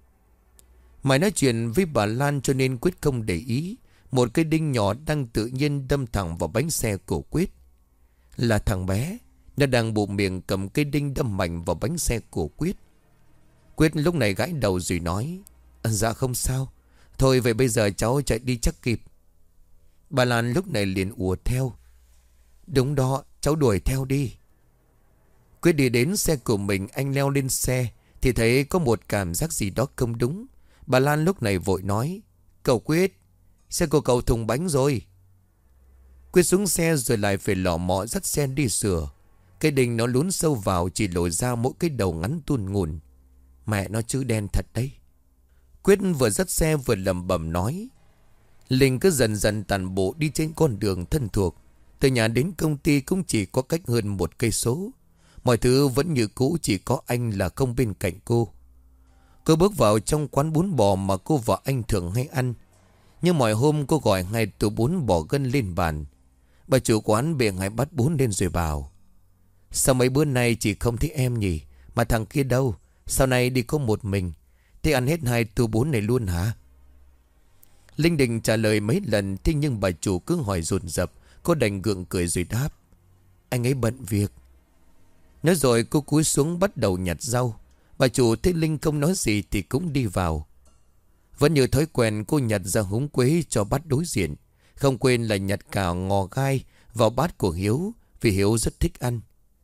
Mày nói chuyện với bà Lan cho nên Quyết không để ý. Một cây đinh nhỏ đang tự nhiên đâm thẳng vào bánh xe của Quyết. Là thằng bé, nó đang bụng miệng cầm cây đinh đâm mạnh vào bánh xe của Quyết. Quyết lúc này gãi đầu rồi nói. Dạ không sao. Thôi vậy bây giờ cháu chạy đi chắc kịp. Bà Lan lúc này liền ùa theo. Đúng đó, cháu đuổi theo đi. Quyết đi đến xe của mình, anh leo lên xe thì thấy có một cảm giác gì đó không đúng. Bà Lan lúc này vội nói. Cậu Quyết, xe của cậu thùng bánh rồi. Quyết xuống xe rồi lại phải lò mò dắt xe đi sửa. Cái đinh nó lún sâu vào, chỉ lộ ra mỗi cái đầu ngắn tun ngùn. Mẹ nó chữ đen thật đấy. Quyết vừa dắt xe vừa lẩm bẩm nói. Linh cứ dần dần tản bộ đi trên con đường thân thuộc. Từ nhà đến công ty cũng chỉ có cách hơn 1 cây số. Mọi thứ vẫn như cũ, chỉ có anh là không bên cạnh cô. Cô bước vào trong quán bún bò mà cô và anh thường hay ăn. Nhưng mọi hôm cô gọi 2 tô bún bò gân lên bàn. Bà chủ quán bê 2 bát bún lên rồi bảo. Sao mấy bữa nay chị không thấy em nhỉ? Mà thằng kia đâu? Sau này đi có một mình. Thế ăn hết 2 tô bún này luôn hả? Linh định trả lời mấy lần, thế nhưng bà chủ cứ hỏi dồn dập. Cô đành gượng cười rồi đáp. Anh ấy bận việc. Nói rồi cô cúi xuống bắt đầu nhặt rau. Bà chủ thấy Linh không nói gì thì cũng đi vào. Vẫn như thói quen, cô nhặt ra húng quế cho bát đối diện. Không quên là nhặt cả ngò gai vào bát của Hiếu, vì Hiếu rất thích ăn.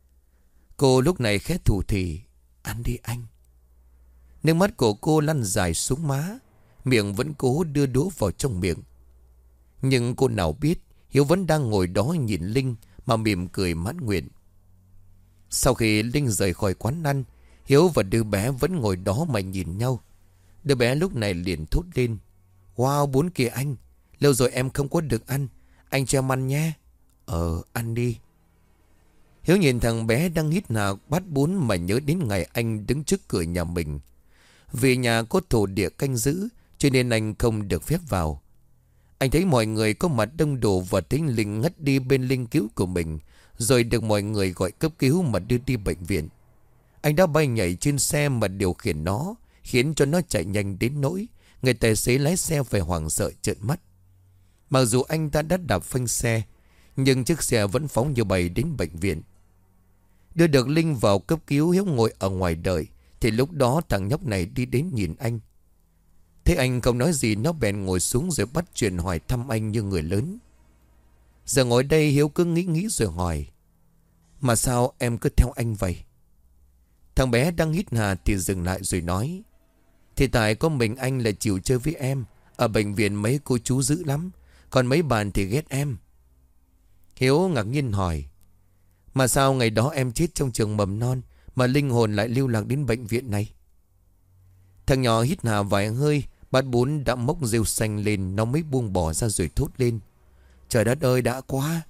Cô lúc này khẽ thủ thỉ. Ăn đi anh. Nước mắt của cô lăn dài xuống má, miệng vẫn cố đưa đũa vào trong miệng. Nhưng cô nào biết Hiếu vẫn đang ngồi đó nhìn Linh mà mỉm cười mãn nguyện. Sau khi Linh rời khỏi quán ăn, Hiếu và đứa bé vẫn ngồi đó mà nhìn nhau. Đứa bé lúc này liền thốt lên. Wow, bún kìa anh. Lâu rồi em không có được ăn. Anh cho em ăn nhé. Ăn đi. Hiếu nhìn thằng bé đang hít hà bát bún mà nhớ đến ngày anh đứng trước cửa nhà mình. Vì nhà có thổ địa canh giữ cho nên anh không được phép vào. Anh thấy mọi người có mặt đông đủ và thấy Linh ngất đi bên linh cứu của mình, rồi được mọi người gọi cấp cứu mà đưa đi bệnh viện. Anh đã bay nhảy trên xe mà điều khiển nó, khiến cho nó chạy nhanh đến nỗi người tài xế lái xe phải hoảng sợ trợn mắt. Mặc dù anh ta đã đạp phanh xe, nhưng chiếc xe vẫn phóng như bay đến bệnh viện. Đưa được Linh vào cấp cứu, Hiếu ngồi ở ngoài đợi. Thì lúc đó thằng nhóc này đi đến nhìn anh. Thế anh không nói gì, nó bèn ngồi xuống rồi bắt chuyện hỏi thăm anh như người lớn. Giờ ngồi đây Hiếu cứ nghĩ rồi hỏi. Mà sao em cứ theo anh vậy? Thằng bé đang hít hà thì dừng lại rồi nói. Thì tại có mình anh là chịu chơi với em. Ở bệnh viện mấy cô chú dữ lắm, còn mấy bạn thì ghét em. Hiếu ngạc nhiên hỏi. Mà sao ngày đó em chết trong trường mầm non mà linh hồn lại lưu lạc đến bệnh viện này? Thằng nhỏ hít hà vài hơi, bát bún đã mốc rêu xanh lên, nó mới buông bỏ ra rồi thốt lên. Trời đất ơi, đã quá.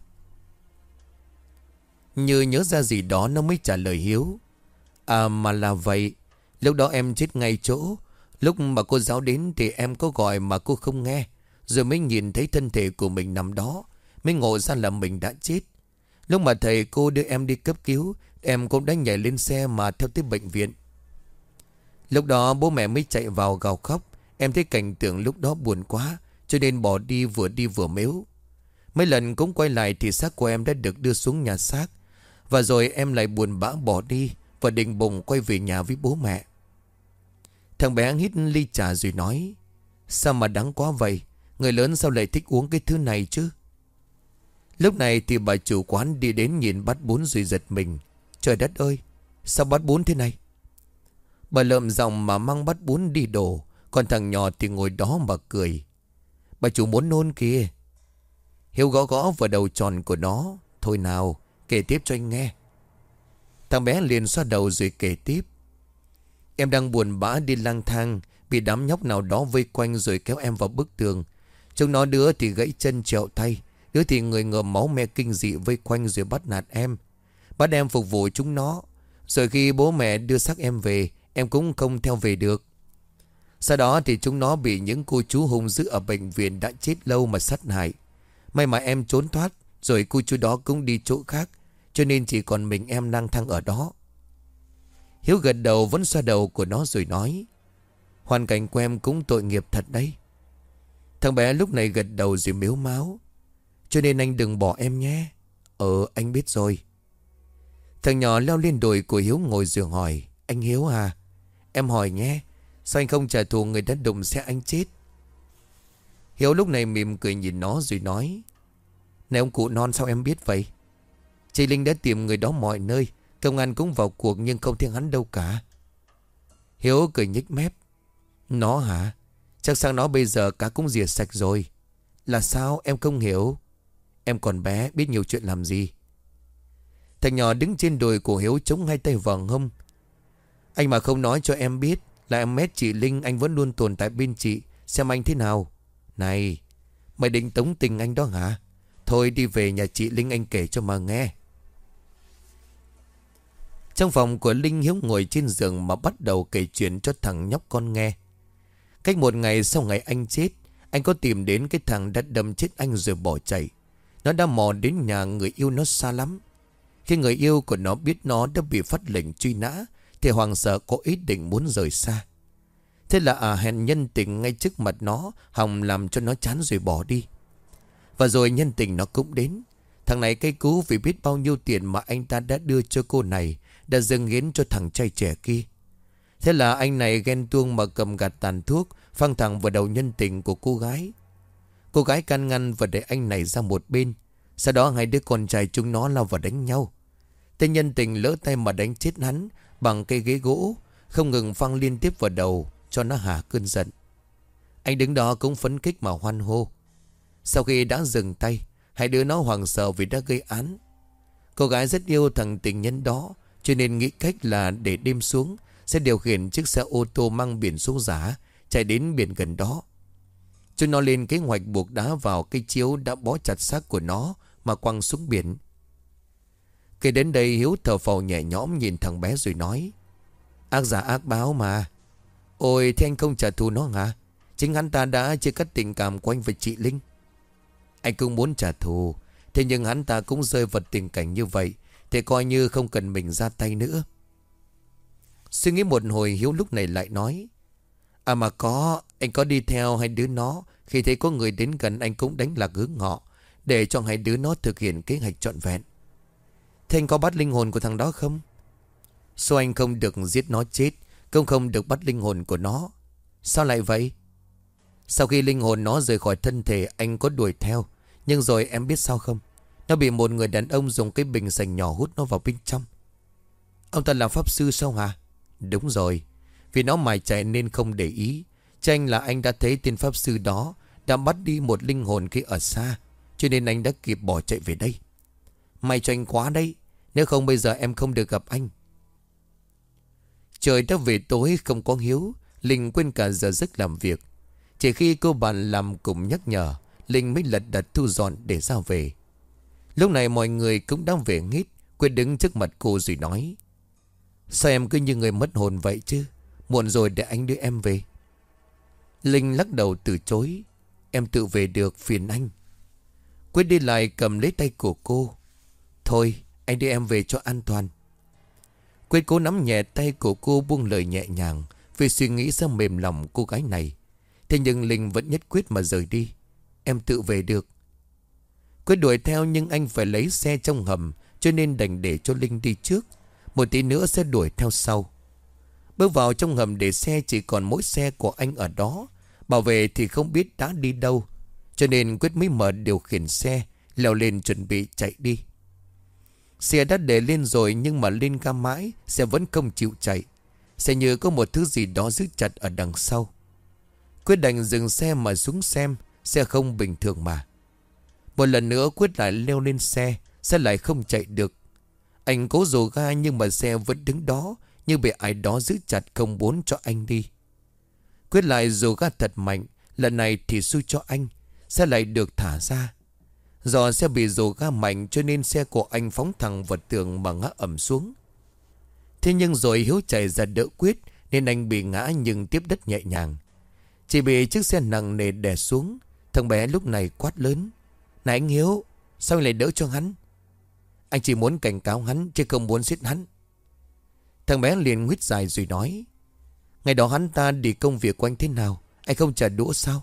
Như nhớ ra gì đó nó mới trả lời Hiếu. À mà là vậy. Lúc đó em chết ngay chỗ. Lúc mà cô giáo đến thì em có gọi mà cô không nghe. Rồi mới nhìn thấy thân thể của mình nằm đó, mới ngộ ra là mình đã chết. Lúc mà thầy cô đưa em đi cấp cứu, em cũng đã nhảy lên xe mà theo tới bệnh viện. Lúc đó bố mẹ mới chạy vào gào khóc. Em thấy cảnh tượng lúc đó buồn quá, cho nên bỏ đi vừa mếu. Mấy lần cũng quay lại thì xác của em đã được đưa xuống nhà xác. Và rồi em lại buồn bã bỏ đi và định bụng quay về nhà với bố mẹ. Thằng bé hít ly trà rồi nói: sao mà đắng quá vậy? Người lớn sao lại thích uống cái thứ này chứ? Lúc này thì bà chủ quán đi đến nhìn bát bún rồi giật mình. Trời đất ơi, sao bát bún thế này? Bà lợm giọng mà mang bát bún đi đổ. Còn thằng nhỏ thì ngồi đó mà cười. Bà chủ muốn nôn kìa. Hiếu gõ gõ vào đầu tròn của nó. Thôi nào, kể tiếp cho anh nghe. Thằng bé liền xoa đầu rồi kể tiếp. Em đang buồn bã đi lang thang, bị đám nhóc nào đó vây quanh rồi kéo em vào bức tường. Chúng nó đứa thì gãy chân trẹo tay, đứa thì người ngợm máu me kinh dị vây quanh rồi bắt nạt em. Bắt em phục vụ chúng nó. Rồi khi bố mẹ đưa xác em về, em cũng không theo về được. Sau đó thì chúng nó bị những cô chú hung dữ ở bệnh viện đã chết lâu mà sát hại. May mà em trốn thoát, rồi cô chú đó cũng đi chỗ khác, cho nên chỉ còn mình em lang thang ở đó. Hiếu gật đầu vẫn xoa đầu của nó rồi nói: hoàn cảnh của em cũng tội nghiệp thật đấy. Thằng bé lúc này gật đầu rồi mếu máo: cho nên anh đừng bỏ em nhé. Anh biết rồi. Thằng nhỏ leo lên đùi của Hiếu ngồi giường hỏi: anh Hiếu à, em hỏi nhé, sao anh không trả thù người đã đụng xe anh chết? Hiếu lúc này mỉm cười nhìn nó rồi nói: này ông cụ non, sao em biết vậy? Chị Linh đã tìm người đó mọi nơi, công an cũng vào cuộc nhưng không thấy hắn đâu cả. Hiếu cười nhếch mép: nó hả? Chắc sang nó bây giờ cá cũng rỉa sạch rồi. Là sao em không hiểu? Em còn bé biết nhiều chuyện làm gì? Thằng nhỏ đứng trên đùi của Hiếu chống hai tay vào hông. Anh mà không nói cho em biết là em mét chị Linh, anh vẫn luôn tồn tại bên chị. Xem anh thế nào. Này, mày định tống tình anh đó hả? Thôi đi về nhà chị Linh anh kể cho mà nghe. Trong phòng của Linh, Hiếu ngồi trên giường mà bắt đầu kể chuyện cho thằng nhóc con nghe. Cách một ngày sau ngày anh chết, anh có tìm đến cái thằng đã đâm chết anh rồi bỏ chạy. Nó đã mò đến nhà người yêu nó xa lắm. Khi người yêu của nó biết nó đã bị phát lệnh truy nã thì hoảng sợ có ý định muốn rời xa. Thế là hẹn nhân tình ngay trước mặt nó, hòng làm cho nó chán rồi bỏ đi. Và rồi nhân tình nó cũng đến. Thằng này cay cú vì biết bao nhiêu tiền mà anh ta đã đưa cho cô này, đã dâng hiến cho thằng trai trẻ kia. Thế là anh này ghen tuông mà cầm gạt tàn thuốc phang thẳng vào đầu nhân tình của cô gái. Cô gái can ngăn và để anh này ra một bên. Sau đó hai đứa con trai chúng nó lao vào đánh nhau. Tên nhân tình lỡ tay mà đánh chết hắn bằng cây ghế gỗ, không ngừng phang liên tiếp vào đầu cho nó hả cơn giận. Anh đứng đó cũng phấn khích mà hoan hô. Sau khi đã dừng tay, hai đứa nó hoảng sợ vì đã gây án. Cô gái rất yêu thằng tình nhân đó, cho nên nghĩ cách là để đêm xuống sẽ điều khiển chiếc xe ô tô mang biển số giả chạy đến biển gần đó. Chúng nó lên kế hoạch buộc đá vào cây chiếu đã bó chặt xác của nó mà quăng xuống biển. Khi đến đây, Hiếu thở phào nhẹ nhõm nhìn thằng bé rồi nói: ác giả ác báo mà. Ôi, thế anh không trả thù nó hả? Chính hắn ta đã chia cắt tình cảm của anh với chị Linh. Anh cũng muốn trả thù, thế nhưng hắn ta cũng rơi vào tình cảnh như vậy thì coi như không cần mình ra tay nữa. Suy nghĩ một hồi, Hiếu lúc này lại nói: à mà có, anh có đi theo hai đứa nó. Khi thấy có người đến gần, anh cũng đánh lạc hướng họ để cho hai đứa nó thực hiện kế hoạch trọn vẹn. Thế anh có bắt linh hồn của thằng đó không? Sao anh không được giết nó chết, cũng không được bắt linh hồn của nó? Sao lại vậy? Sau khi linh hồn nó rời khỏi thân thể, anh có đuổi theo. Nhưng rồi em biết sao không? Nó bị một người đàn ông dùng cái bình sành nhỏ hút nó vào bên trong. Ông ta là pháp sư sao hả? Đúng rồi. Vì nó mải chạy nên không để ý. Chanh là anh đã thấy tên pháp sư đó đã bắt đi một linh hồn khi ở xa, cho nên anh đã kịp bỏ chạy về đây. May cho anh quá đấy, nếu không bây giờ em không được gặp anh. Trời đã về tối, không có Hiếu, Linh quên cả giờ giấc làm việc. Chỉ khi cô bạn làm cùng nhắc nhở, Linh mới lật đật thu dọn để ra về. Lúc này mọi người cũng đang về nghít. Quyết đứng trước mặt cô rồi nói: sao em cứ như người mất hồn vậy chứ? Muộn rồi, để anh đưa em về. Linh lắc đầu từ chối: em tự về được, phiền anh. Quyết đi lại cầm lấy tay của cô: thôi anh đưa em về cho an toàn. Quyết cố nắm nhẹ tay của cô, buông lời nhẹ nhàng vì suy nghĩ ra mềm lòng cô gái này. Thế nhưng Linh vẫn nhất quyết mà rời đi. Em tự về được. Quyết đuổi theo nhưng anh phải lấy xe trong hầm, cho nên đành để cho Linh đi trước. Một tí nữa sẽ đuổi theo sau. Bước vào trong hầm để xe chỉ còn mỗi xe của anh ở đó. Bảo vệ thì không biết đã đi đâu, cho nên Quyết mới mở điều khiển xe, leo lên chuẩn bị chạy đi. Xe đã để lên rồi nhưng mà lên ga mãi, xe vẫn không chịu chạy. Xe như có một thứ gì đó giữ chặt ở đằng sau. Quyết đành dừng xe mà xuống xem, xe không bình thường mà. Một lần nữa Quyết lại leo lên xe, xe lại không chạy được. Anh cố dồ ga nhưng mà xe vẫn đứng đó, như bị ai đó giữ chặt không muốn cho anh đi. Quyết lại dồ ga thật mạnh, lần này thì xui cho anh, xe lại được thả ra. Do xe bị dồ ga mạnh cho nên xe của anh phóng thẳng vào tường mà ngã ầm xuống. Thế nhưng rồi Hiếu chạy ra đỡ Quyết nên anh bị ngã nhưng tiếp đất nhẹ nhàng. Chỉ bị chiếc xe nặng nề đè xuống. Thằng bé lúc này quát lớn: "Này anh Hiếu, sao anh lại đỡ cho hắn?" "Anh chỉ muốn cảnh cáo hắn chứ không muốn giết hắn." Thằng bé liền nguyết dài rồi nói: "Ngày đó hắn ta đi công việc của anh thế nào, anh không trả đũa sao?"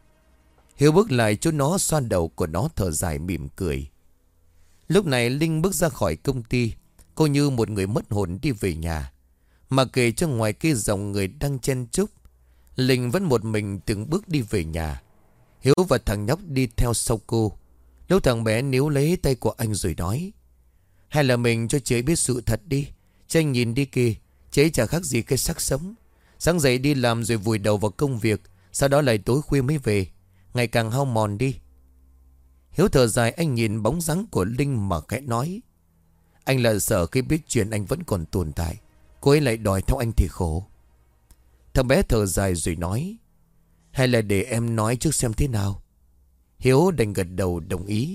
Hiếu bước lại chỗ nó, xoa đầu của nó, thở dài mỉm cười. Lúc này Linh bước ra khỏi công ty. Cô như một người mất hồn đi về nhà. Mà kể cho ngoài kia dòng người đang chen chúc, Linh vẫn một mình từng bước đi về nhà. Hiếu và thằng nhóc đi theo sau cô. Lúc thằng bé níu lấy tay của anh rồi nói: "Hay là mình cho chị ấy biết sự thật đi. Chứ anh nhìn đi kìa, chị ấy chả khác gì cái xác sống. Sáng dậy đi làm rồi vùi đầu vào công việc, sau đó lại tối khuya mới về, ngày càng hao mòn đi." Hiếu thở dài, anh nhìn bóng dáng của Linh mà khẽ nói: "Anh là sợ khi biết chuyện anh vẫn còn tồn tại, cô ấy lại đòi theo anh thì khổ." Thằng bé thở dài rồi nói: "Hay là để em nói trước xem thế nào." Hiếu đành gật đầu đồng ý.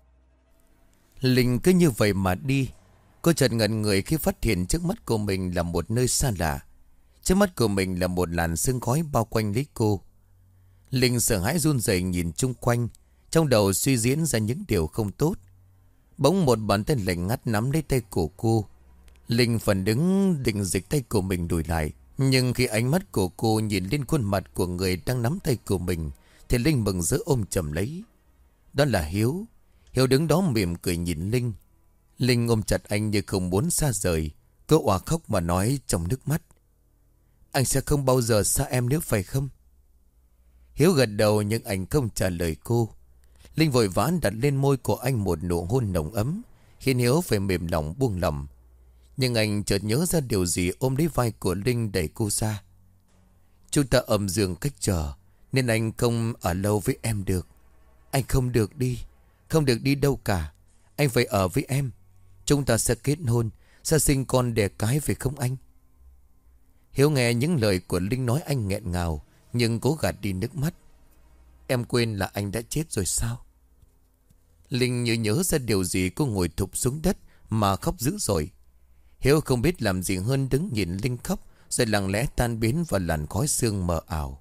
Linh cứ như vậy mà đi. Cô chợt ngẩn người khi phát hiện trước mắt của mình là một nơi xa lạ. Trước mắt của mình là một làn sương khói bao quanh lấy cô. Linh sợ hãi run rẩy nhìn chung quanh, trong đầu suy diễn ra những điều không tốt. Bỗng một bàn tay lạnh ngắt nắm lấy tay của cô. Linh phản đứng định dịch tay của mình đùi lại. Nhưng khi ánh mắt của cô nhìn lên khuôn mặt của người đang nắm tay của mình, thì Linh mừng rỡ ôm chầm lấy. Đó là Hiếu. Hiếu đứng đó mỉm cười nhìn Linh. Linh ôm chặt anh như không muốn xa rời. Cô òa khóc mà nói trong nước mắt: "Anh sẽ không bao giờ xa em nữa phải không?" Hiếu gật đầu nhưng anh không trả lời cô. Linh vội vã đặt lên môi của anh một nụ hôn nồng ấm, khiến Hiếu phải mềm lòng buông lỏng. Nhưng anh chợt nhớ ra điều gì, ôm lấy vai của Linh đẩy cô ra. "Chúng ta ầm giường cách trở, nên anh không ở lâu với em được. Anh không được đi, không được đi đâu cả. Anh phải ở với em. Chúng ta sẽ kết hôn, sẽ sinh con đẻ cái phải không anh?" Hiếu nghe những lời của Linh nói anh nghẹn ngào, nhưng cố gạt đi nước mắt. "Em quên là anh đã chết rồi sao?" Linh như nhớ ra điều gì, cô ngồi thụp xuống đất mà khóc dữ dội. Hiếu không biết làm gì hơn đứng nhìn Linh khóc, rồi lặng lẽ tan biến vào làn khói sương mờ ảo.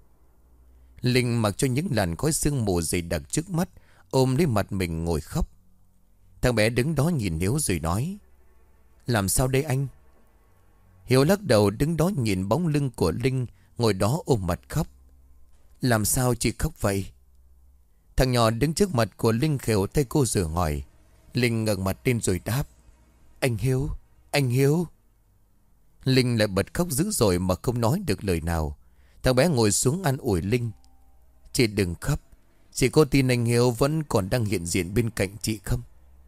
Linh mặc cho những làn khói sương mù dày đặc trước mắt, ôm lấy mặt mình ngồi khóc. Thằng bé đứng đó nhìn Hiếu rồi nói: "Làm sao đây anh?" Hiếu lắc đầu đứng đó nhìn bóng lưng của Linh ngồi đó ôm mặt khóc. "Làm sao chị khóc vậy?" Thằng nhỏ đứng trước mặt của Linh khều tay cô rồi hỏi. Linh ngẩng mặt lên rồi đáp: "Anh Hiếu, anh Hiếu." Linh lại bật khóc dữ dội mà không nói được lời nào. Thằng bé ngồi xuống an ủi Linh: "Chị đừng khóc. Chị có tin anh Hiếu vẫn còn đang hiện diện bên cạnh chị không?"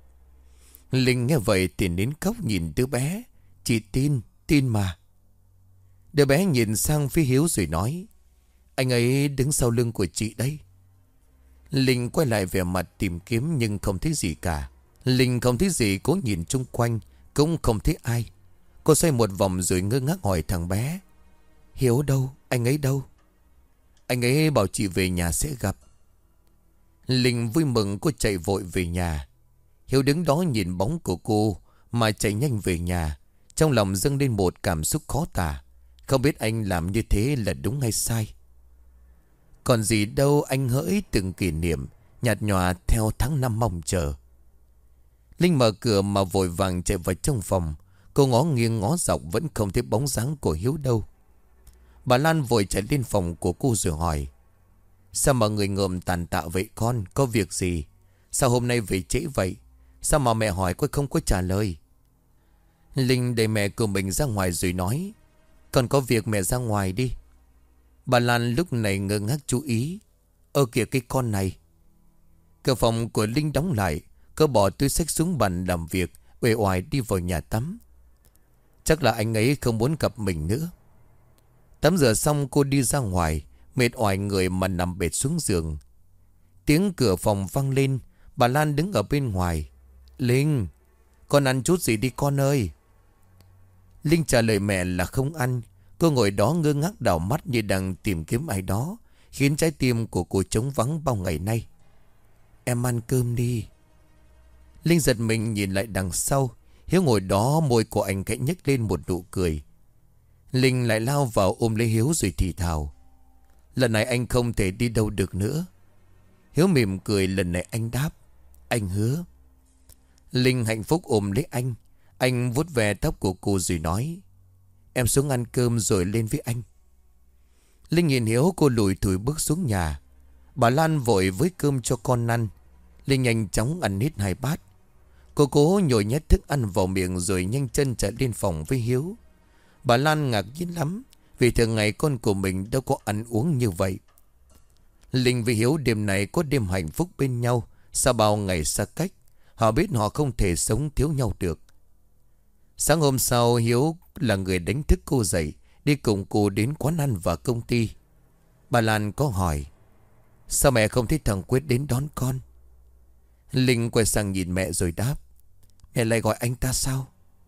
Linh nghe vậy thì nín khóc nhìn đứa bé. "Chị tin, tin mà." Đứa bé nhìn sang phía Hiếu rồi nói: "Anh ấy đứng sau lưng của chị đấy." Linh quay lại vẻ mặt tìm kiếm nhưng không thấy gì cả. Linh không thấy gì, cố nhìn chung quanh cũng không thấy ai. Cô xoay một vòng rồi ngơ ngác hỏi thằng bé: "Hiếu đâu? Anh ấy đâu?" "Anh ấy bảo chị về nhà sẽ gặp." Linh vui mừng, cô chạy vội về nhà. Hiếu đứng đó nhìn bóng của cô mà chạy nhanh về nhà. Trong lòng dâng lên một cảm xúc khó tả. Không biết anh làm như thế là đúng hay sai. Còn gì đâu, anh hỡi từng kỷ niệm nhạt nhòa theo tháng năm mong chờ. Linh mở cửa mà vội vàng chạy vào trong phòng. Cô ngó nghiêng ngó dọc vẫn không thấy bóng dáng của Hiếu đâu. Bà Lan vội chạy lên phòng của cô rồi hỏi: Sao mà người ngợm tàn tạ vậy con? Có việc gì? Sao hôm nay về trễ vậy? Sao mà mẹ hỏi con không có trả lời? Linh đẩy mẹ của mình ra ngoài rồi nói: Con có việc mẹ ra ngoài đi. Bà Lan lúc này ngơ ngác chú ý. Ơ kìa cái con này. Cửa phòng của Linh đóng lại. Cô bỏ túi xách xuống bàn làm việc, uể oải đi vào nhà tắm. Chắc là anh ấy không muốn gặp mình nữa. Tắm rửa xong cô đi ra ngoài, mệt oải người mà nằm bệt xuống giường. Tiếng cửa phòng vang lên. Bà Lan đứng ở bên ngoài. Linh, con ăn chút gì đi con ơi. Linh trả lời mẹ là không ăn. Cô ngồi đó ngơ ngác đảo mắt như đang tìm kiếm ai đó, khiến trái tim của cô trống vắng bao ngày nay. Em ăn cơm đi. Linh giật mình nhìn lại đằng sau. Hiếu ngồi đó, môi của anh khẽ nhếch lên một nụ cười. Linh lại lao vào ôm lấy Hiếu rồi thì thào: Lần này anh không thể đi đâu được nữa. Hiếu mỉm cười, lần này anh đáp: Anh hứa. Linh hạnh phúc ôm lấy anh. Anh vuốt ve tóc của cô rồi nói: Em xuống ăn cơm rồi lên với anh. Linh nhìn Hiếu, cô lủi thủi bước xuống nhà. Bà Lan vội với cơm cho con ăn. Linh nhanh chóng ăn hết 2 bát. Cô cố nhồi nhét thức ăn vào miệng rồi nhanh chân chạy lên phòng với Hiếu. Bà Lan ngạc nhiên lắm, vì thường ngày con của mình đâu có ăn uống như vậy. Linh với Hiếu đêm này có đêm hạnh phúc bên nhau. Sau bao ngày xa cách, họ biết họ không thể sống thiếu nhau được. Sáng hôm sau, Hiếu là người đánh thức cô dậy, đi cùng cô đến quán ăn và công ty. Bà Lan có hỏi: Sao mẹ không thấy thằng Quyết đến đón con? Linh quay sang nhìn mẹ rồi đáp: Mẹ lại gọi anh ta sao?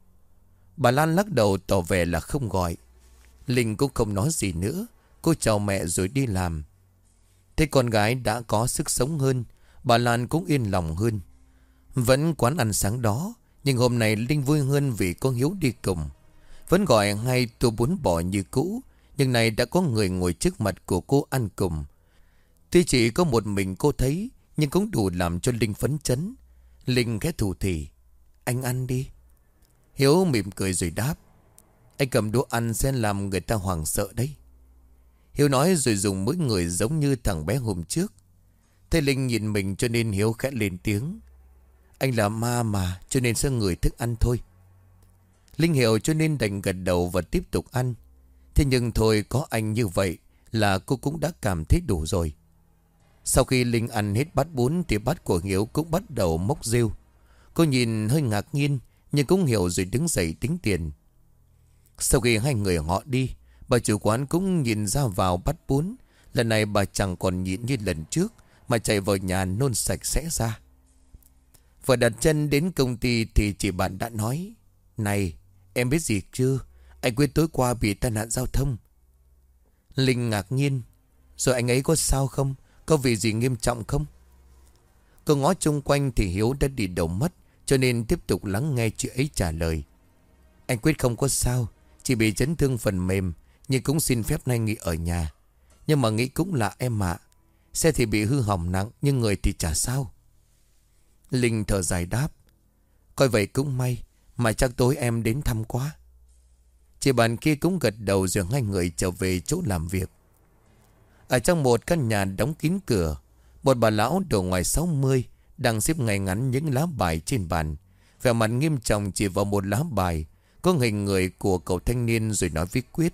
Bà Lan lắc đầu tỏ vẻ là không gọi. Linh cũng không nói gì nữa. Cô chào mẹ rồi đi làm. Thấy con gái đã có sức sống hơn, bà Lan cũng yên lòng hơn. Vẫn quán ăn sáng đó, nhưng hôm nay Linh vui hơn vì có Hiếu đi cùng. Vẫn gọi 2 tô bún bò như cũ, nhưng này đã có người ngồi trước mặt của cô ăn cùng. Tuy chỉ có một mình cô thấy, nhưng cũng đủ làm cho Linh phấn chấn. Linh khẽ thủ thỉ: Anh ăn đi. Hiếu mỉm cười rồi đáp: Anh cầm đũa ăn sẽ làm người ta hoảng sợ đấy. Hiếu nói rồi dùng mỗi người giống như thằng bé hôm trước. Thấy Linh nhìn mình cho nên Hiếu khẽ lên tiếng: Anh là ma mà, cho nên sẽ ngửi thức ăn thôi. Linh hiểu cho nên đành gật đầu và tiếp tục ăn. Thế nhưng thôi, có anh như vậy là cô cũng đã cảm thấy đủ rồi. Sau khi Linh ăn hết bát bún thì bát của Hiếu cũng bắt đầu mốc rêu. Cô nhìn hơi ngạc nhiên, nhưng cũng hiểu rồi đứng dậy tính tiền. Sau khi 2 người họ đi, bà chủ quán cũng nhìn ra vào bát bún. Lần này bà chẳng còn nhịn như lần trước, mà chạy vào nhà nôn sạch sẽ ra. Vừa đặt chân đến công ty thì chị bạn đã nói: Này, em biết gì chưa? Anh Quyết tối qua bị tai nạn giao thông. Linh ngạc nhiên: Rồi anh ấy có sao không? Có việc gì nghiêm trọng không? Cô ngó chung quanh thì Hiếu đã đi đâu mất, cho nên tiếp tục lắng nghe chị ấy trả lời. Anh Quyết không có sao, chỉ bị chấn thương phần mềm, nhưng cũng xin phép nay nghỉ ở nhà. Nhưng mà nghĩ cũng là em ạ. Xe thì bị hư hỏng nặng, nhưng người thì chả sao. Linh thở dài đáp: Coi vậy cũng may, mà chắc tối em đến thăm quá. Chị bạn kia cũng gật đầu rồi 2 người trở về chỗ làm việc. Ở trong một căn nhà đóng kín cửa, một bà lão độ ngoài 60 đang xếp ngay ngắn những lá bài trên bàn. Vẻ mặt nghiêm trọng chỉ vào một lá bài có hình người của cậu thanh niên rồi nói với Quyết: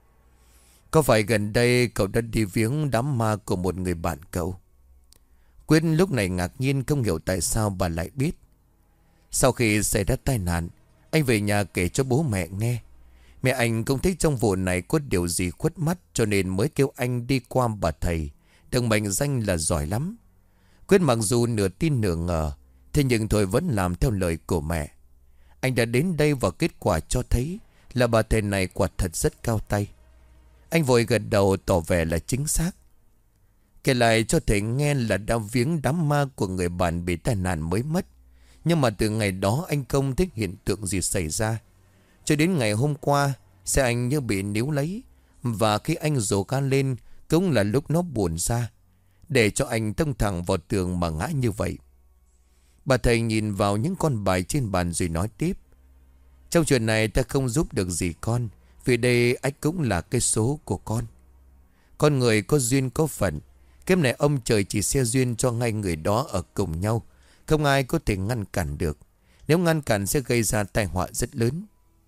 Có phải gần đây cậu đã đi viếng đám ma của một người bạn cậu? Quyết lúc này ngạc nhiên không hiểu tại sao bà lại biết. Sau khi xảy ra tai nạn, anh về nhà kể cho bố mẹ nghe. Mẹ anh cũng thấy trong vụ này có điều gì khuất mắt, cho nên mới kêu anh đi qua bà thầy được mệnh danh là giỏi lắm. Quyết mặc dù nửa tin nửa ngờ, thế nhưng thôi vẫn làm theo lời của mẹ. Anh đã đến đây và kết quả cho thấy là bà thầy này quả thật rất cao tay. Anh vội gật đầu tỏ vẻ là chính xác. Kể lại cho thầy nghe là đã viếng đám ma của người bạn bị tai nạn mới mất. Nhưng mà từ ngày đó anh không thích hiện tượng gì xảy ra. Cho đến ngày hôm qua, xe anh như bị níu lấy. Và khi anh dồ ga lên cũng là lúc nó buồn ra, để cho anh tông thẳng vào tường mà ngã như vậy. Bà thầy nhìn vào những con bài trên bàn rồi nói tiếp: Trong chuyện này ta không giúp được gì con, vì đây ách cũng là cái số của con. Con người có duyên có phận, Kiếp này ông trời chỉ xe duyên cho ngay người đó ở cùng nhau. Không ai có thể ngăn cản được. Nếu ngăn cản sẽ gây ra tai họa rất lớn.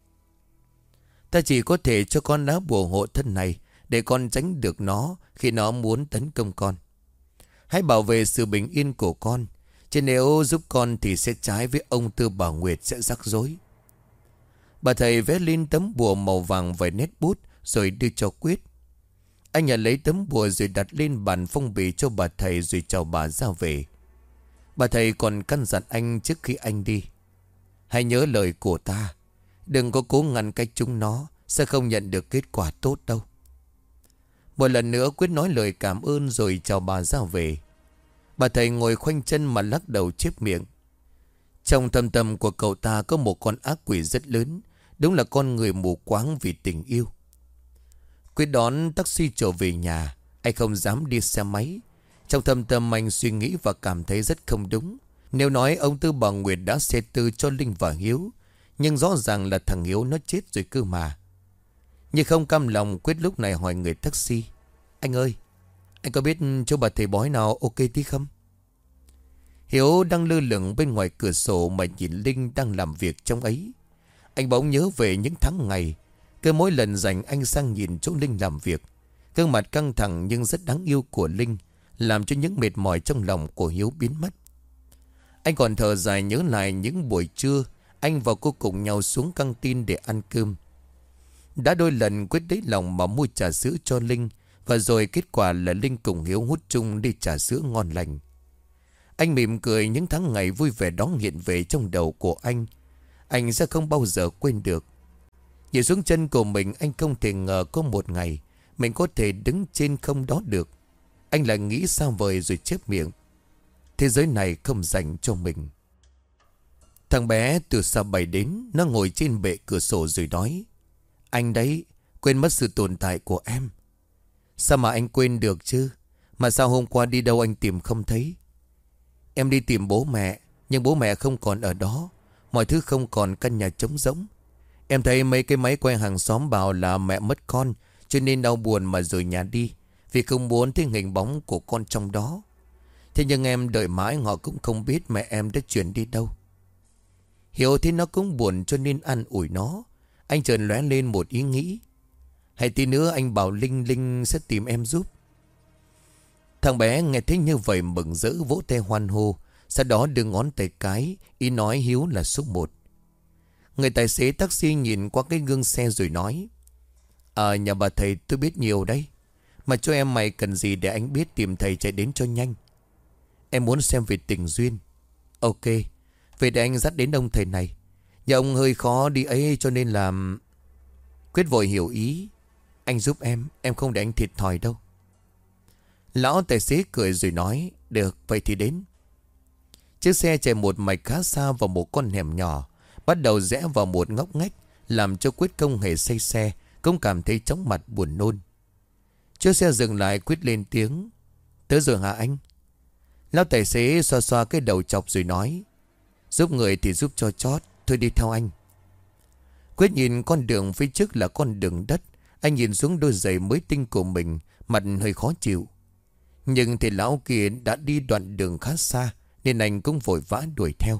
Ta chỉ có thể cho con lá bùa hộ thân này để con tránh được nó khi nó muốn tấn công con. Hãy bảo vệ sự bình yên của con. Chứ nếu giúp con thì sẽ trái với ông Tư Bảo Nguyệt, sẽ rắc rối. Bà thầy vẽ lên tấm bùa màu vàng vài nét bút rồi đưa cho Quyết. Anh nhận lấy tấm bùa rồi đặt lên bàn phong bì cho bà thầy rồi chào bà ra về. Bà thầy còn căn dặn anh trước khi anh đi: hãy nhớ lời của ta. Đừng có cố ngăn cách chúng nó, sẽ không nhận được kết quả tốt đâu. Một lần nữa Quyết nói lời cảm ơn rồi chào bà ra về. Bà thầy ngồi khoanh chân mà lắc đầu chép miệng. Trong thâm tâm của cậu ta có một con ác quỷ rất lớn. Đúng là con người mù quáng vì tình yêu. Quyết đón taxi trở về nhà. Anh không dám đi xe máy. Trong thâm tâm anh suy nghĩ và cảm thấy rất không đúng. Nếu nói ông Tư Bảo Nguyệt đã xe tư cho Linh và Hiếu, nhưng rõ ràng là thằng Hiếu nó chết rồi cơ mà. Nhưng không cam lòng, Quyết lúc này hỏi người taxi: anh ơi, anh có biết chỗ bà thầy bói nào ok tí không? Hiếu đang lơ lửng bên ngoài cửa sổ mà nhìn Linh đang làm việc trong ấy. Anh bỗng nhớ về những tháng ngày cứ mỗi lần rảnh anh sang nhìn chỗ Linh làm việc. Gương mặt căng thẳng nhưng rất đáng yêu của Linh làm cho những mệt mỏi trong lòng của Hiếu biến mất. Anh còn thở dài nhớ lại những buổi trưa anh và cô cùng nhau xuống căng tin để ăn cơm. Đã đôi lần Quyết lấy lòng mà mua trà sữa cho Linh, và rồi kết quả là Linh cùng Hiếu hút chung đi trà sữa ngon lành. Anh mỉm cười, những tháng ngày vui vẻ đó hiện về trong đầu của anh. Anh sẽ không bao giờ quên được. Nhìn xuống chân của mình, anh không thể ngờ có một ngày mình có thể đứng trên không đó được. Anh lại nghĩ xa vời rồi chép miệng: thế giới này không dành cho mình. Thằng bé từ xa bay đến, nó ngồi trên bệ cửa sổ rồi nói: anh đấy, quên mất sự tồn tại của em. Sao mà anh quên được chứ? Mà sao hôm qua đi đâu anh tìm không thấy? Em đi tìm bố mẹ, nhưng bố mẹ không còn ở đó. Mọi thứ không còn, căn nhà trống rỗng. Em thấy mấy cái máy quay hàng xóm bảo là mẹ mất con, cho nên đau buồn mà rời nhà đi, vì không muốn thấy hình bóng của con trong đó. Thế nhưng em đợi mãi họ cũng không biết mẹ em đã chuyển đi đâu. Hiểu thế nó cũng buồn cho nên an ủi nó. Anh chợt lóe lên một ý nghĩ: hay tí nữa anh bảo Linh sẽ tìm em giúp. Thằng bé nghe thấy như vậy mừng rỡ vỗ tay hoan hô, sau đó đưa ngón tay cái, ý nói Hiếu là số 1. Người tài xế taxi nhìn qua cái gương xe rồi nói: nhà bà thầy tôi biết nhiều đấy. Mà cho em mày cần gì để anh biết tìm thầy chạy đến cho nhanh. Em muốn xem về tình duyên. Ok, về để anh dắt đến ông thầy này. Nhà ông hơi khó đi ấy cho nên là... Quyết vội hiểu ý: anh giúp em không để anh thiệt thòi đâu. Lão tài xế cười rồi nói: được, vậy thì đến. Chiếc xe chạy một mạch khá xa vào một con hẻm nhỏ, bắt đầu rẽ vào một ngóc ngách, làm cho Quyết không hề say xe, cũng cảm thấy chóng mặt buồn nôn. Chiếc xe dừng lại, Quyết lên tiếng: tới rồi hả anh? Lão tài xế xoa xoa cái đầu chọc rồi nói: giúp người thì giúp cho chót, thôi đi theo anh. Quyết nhìn con đường phía trước là con đường đất. Anh nhìn xuống đôi giày mới tinh của mình, mặt hơi khó chịu. Nhưng thì lão kia đã đi đoạn đường khá xa, nên anh cũng vội vã đuổi theo.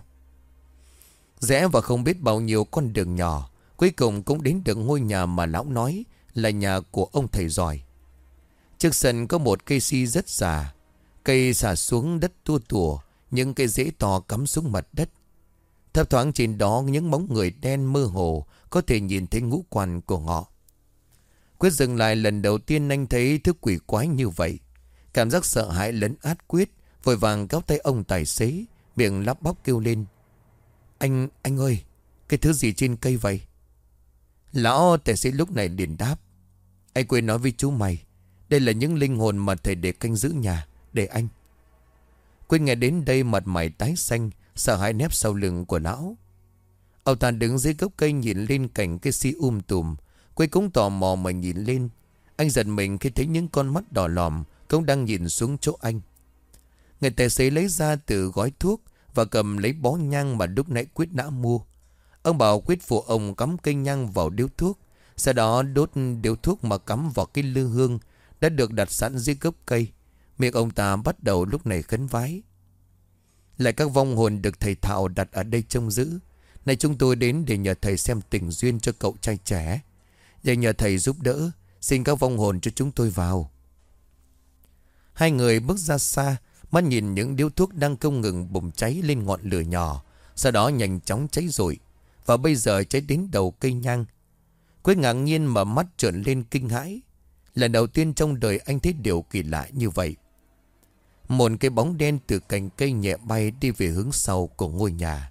Rẽ vào không biết bao nhiêu con đường nhỏ, cuối cùng cũng đến được ngôi nhà mà lão nói là nhà của ông thầy giỏi. Trước sân có một cây si rất già. Cây xả xuống đất tua tủa, những cây rễ to cắm xuống mặt đất. Thấp thoáng trên đó những bóng người đen mơ hồ, có thể nhìn thấy ngũ quan của họ. Quyết dừng lại, lần đầu tiên anh thấy thứ quỷ quái như vậy. Cảm giác sợ hãi lấn át Quyết, vội vàng kéo tay ông tài xế, miệng lắp bắp kêu lên: anh ơi, cái thứ gì trên cây vậy? Lão tài xế lúc này liền đáp: anh quên nói với chú mày, đây là những linh hồn mà thầy để canh giữ nhà, để anh. Quyết nghe đến đây mặt mày tái xanh, sợ hãi nép sau lưng của lão. Ông ta đứng dưới gốc cây nhìn lên cành cây si tùm. Quyết cũng tò mò mà nhìn lên. Anh giật mình khi thấy những con mắt đỏ lòm cũng đang nhìn xuống chỗ anh. Người tài xế lấy ra từ gói thuốc và cầm lấy bó nhang mà lúc nãy Quyết đã mua. Ông bảo Quyết phụ ông cắm cây nhang vào điếu thuốc, sau đó đốt điếu thuốc mà cắm vào cái lư hương đã được đặt sẵn dưới gốc cây. Miệng ông ta bắt đầu lúc này khấn vái. Lại các vong hồn được thầy Thảo đặt ở đây trông giữ. Này chúng tôi đến để nhờ thầy xem tình duyên cho cậu trai trẻ. Để nhờ thầy giúp đỡ. Xin các vong hồn cho chúng tôi vào. Hai người bước ra xa, mắt nhìn những điếu thuốc đang không ngừng bùng cháy lên ngọn lửa nhỏ. Sau đó nhanh chóng cháy rụi. Và bây giờ cháy đến đầu cây nhang. Quyết ngạc nhiên mà mắt trợn lên kinh hãi. Lần đầu tiên trong đời anh thấy điều kỳ lạ như vậy. Một cái bóng đen từ cành cây nhẹ bay đi về hướng sau của ngôi nhà.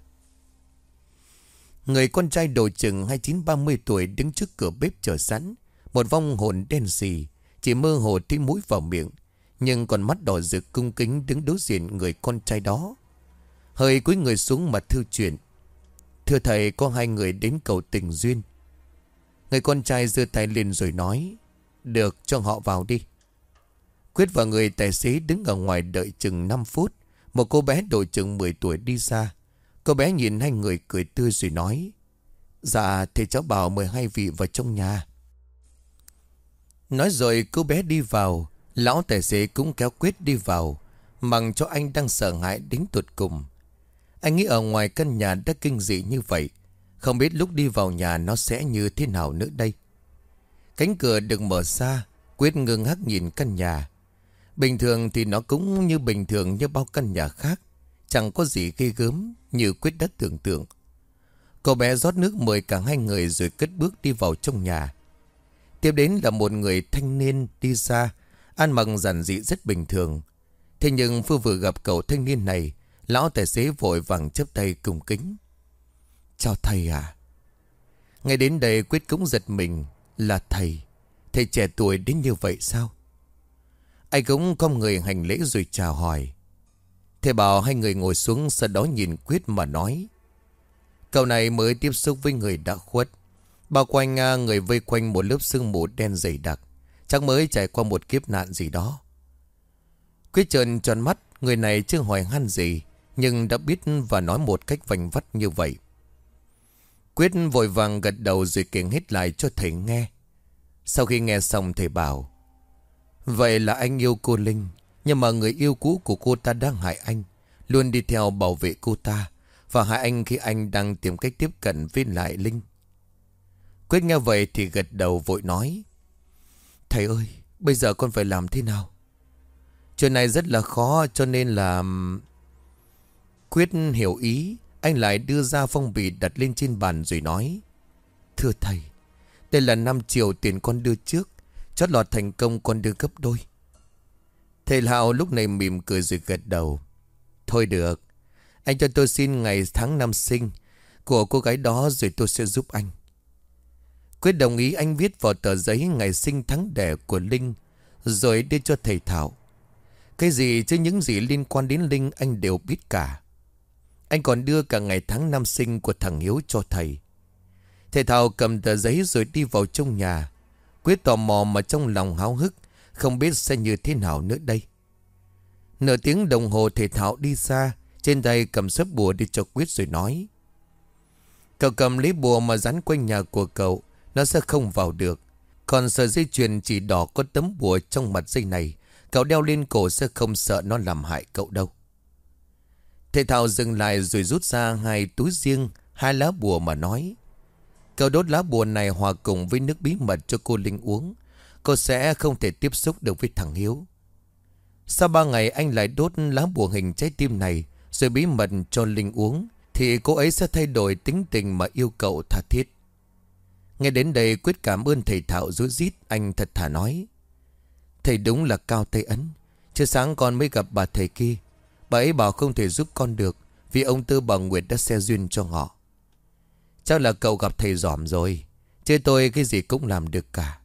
Người con trai độ chừng 29-30 tuổi đứng trước cửa bếp chờ sẵn. Một vong hồn đen sì, chỉ mơ hồ tí mũi vào miệng, nhưng còn mắt đỏ rực cung kính đứng đối diện người con trai đó. Hơi cúi người xuống mà thư chuyện. Thưa thầy, có hai người đến cầu tình duyên. Người con trai giơ tay lên rồi nói: Được, cho họ vào đi. Quyết và người tài xế đứng ở ngoài đợi chừng 5 phút. Một cô bé độ chừng 10 tuổi đi ra. Cô bé nhìn hai người cười tươi rồi nói: Dạ, thầy cháu bảo mời hai vị vào trong nhà. Nói rồi cô bé đi vào. Lão tài xế cũng kéo Quyết đi vào, mặc cho anh đang sợ hãi đến tột cùng. Anh nghĩ ở ngoài căn nhà đã kinh dị như vậy, không biết lúc đi vào nhà nó sẽ như thế nào nữa đây. Cánh cửa được mở ra. Quyết ngơ ngác nhìn căn nhà. Bình thường thì nó cũng như bình thường như bao căn nhà khác, chẳng có gì ghê gớm như Quyết đã tưởng tượng. Cô bé rót nước mời cả hai người rồi cất bước đi vào trong nhà. Tiếp đến là một người thanh niên đi ra, ăn mặc giản dị rất bình thường. Thế nhưng vừa gặp cậu thanh niên này, lão tài xế vội vàng chắp tay cung kính: Chào thầy à. Ngay đến đây Quyết cũng giật mình. Là thầy? Thầy trẻ tuổi đến như vậy sao? Anh cũng cong người hành lễ rồi chào hỏi. Thầy bảo hai người ngồi xuống, sau đó nhìn Quyết mà nói: Cậu này mới tiếp xúc với người đã khuất. Bao quanh người vây quanh một lớp sương mù đen dày đặc, chắc mới trải qua một kiếp nạn gì đó. Quyết trợn tròn mắt. Người này chưa hỏi han gì, nhưng đã biết và nói một cách vành vắt như vậy. Quyết vội vàng gật đầu rồi kể hết lại cho thầy nghe. Sau khi nghe xong, thầy bảo: Vậy là anh yêu cô Linh, nhưng mà người yêu cũ của cô ta đang hại anh, luôn đi theo bảo vệ cô ta, và hại anh khi anh đang tìm cách tiếp cận với lại Linh. Quyết nghe vậy thì gật đầu vội nói: Thầy ơi, bây giờ con phải làm thế nào? Chuyện này rất là khó, cho nên là... Quyết hiểu ý. Anh lại đưa ra phong bì đặt lên trên bàn rồi nói: Thưa thầy, đây là 5 triệu tiền con đưa trước, chót lọt thành công con đưa gấp đôi. Thầy Hạo lúc này mỉm cười rồi gật đầu: Thôi được, anh cho tôi xin ngày tháng năm sinh của cô gái đó rồi tôi sẽ giúp anh. Quyết đồng ý. Anh viết vào tờ giấy ngày sinh tháng đẻ của Linh rồi đưa cho thầy Thảo. Cái gì chứ những gì liên quan đến Linh anh đều biết cả. Anh còn đưa cả ngày tháng năm sinh của thằng Hiếu cho thầy. Thầy Thảo cầm tờ giấy rồi đi vào trong nhà. Quyết tò mò mà trong lòng háo hức, không biết sẽ như thế nào nữa đây. Nửa tiếng đồng hồ thầy Thảo đi xa, trên tay cầm sấp bùa đi cho Quyết rồi nói: Cậu cầm lấy bùa mà dán quanh nhà của cậu, nó sẽ không vào được. Còn sợi dây chuyền chỉ đỏ có tấm bùa trong mặt dây này, cậu đeo lên cổ sẽ không sợ nó làm hại cậu đâu. Thầy Thảo dừng lại rồi rút ra 2 túi riêng, 2 lá bùa mà nói: Cậu đốt lá bùa này hòa cùng với nước bí mật cho cô Linh uống, cô sẽ không thể tiếp xúc được với thằng Hiếu. Sau 3 ngày anh lại đốt lá bùa hình trái tim này rồi bí mật cho Linh uống, thì cô ấy sẽ thay đổi tính tình mà yêu cậu tha thiết. Nghe đến đây Quyết cảm ơn thầy Thảo rối rít. Anh thật thà nói: Thầy đúng là cao tay ấn. Chưa sáng con mới gặp bà thầy kia, bà ấy bảo không thể giúp con được vì ông Tư bà Nguyệt đã xe duyên cho họ. Chắc là cậu gặp thầy giỏm rồi, chứ tôi cái gì cũng làm được cả.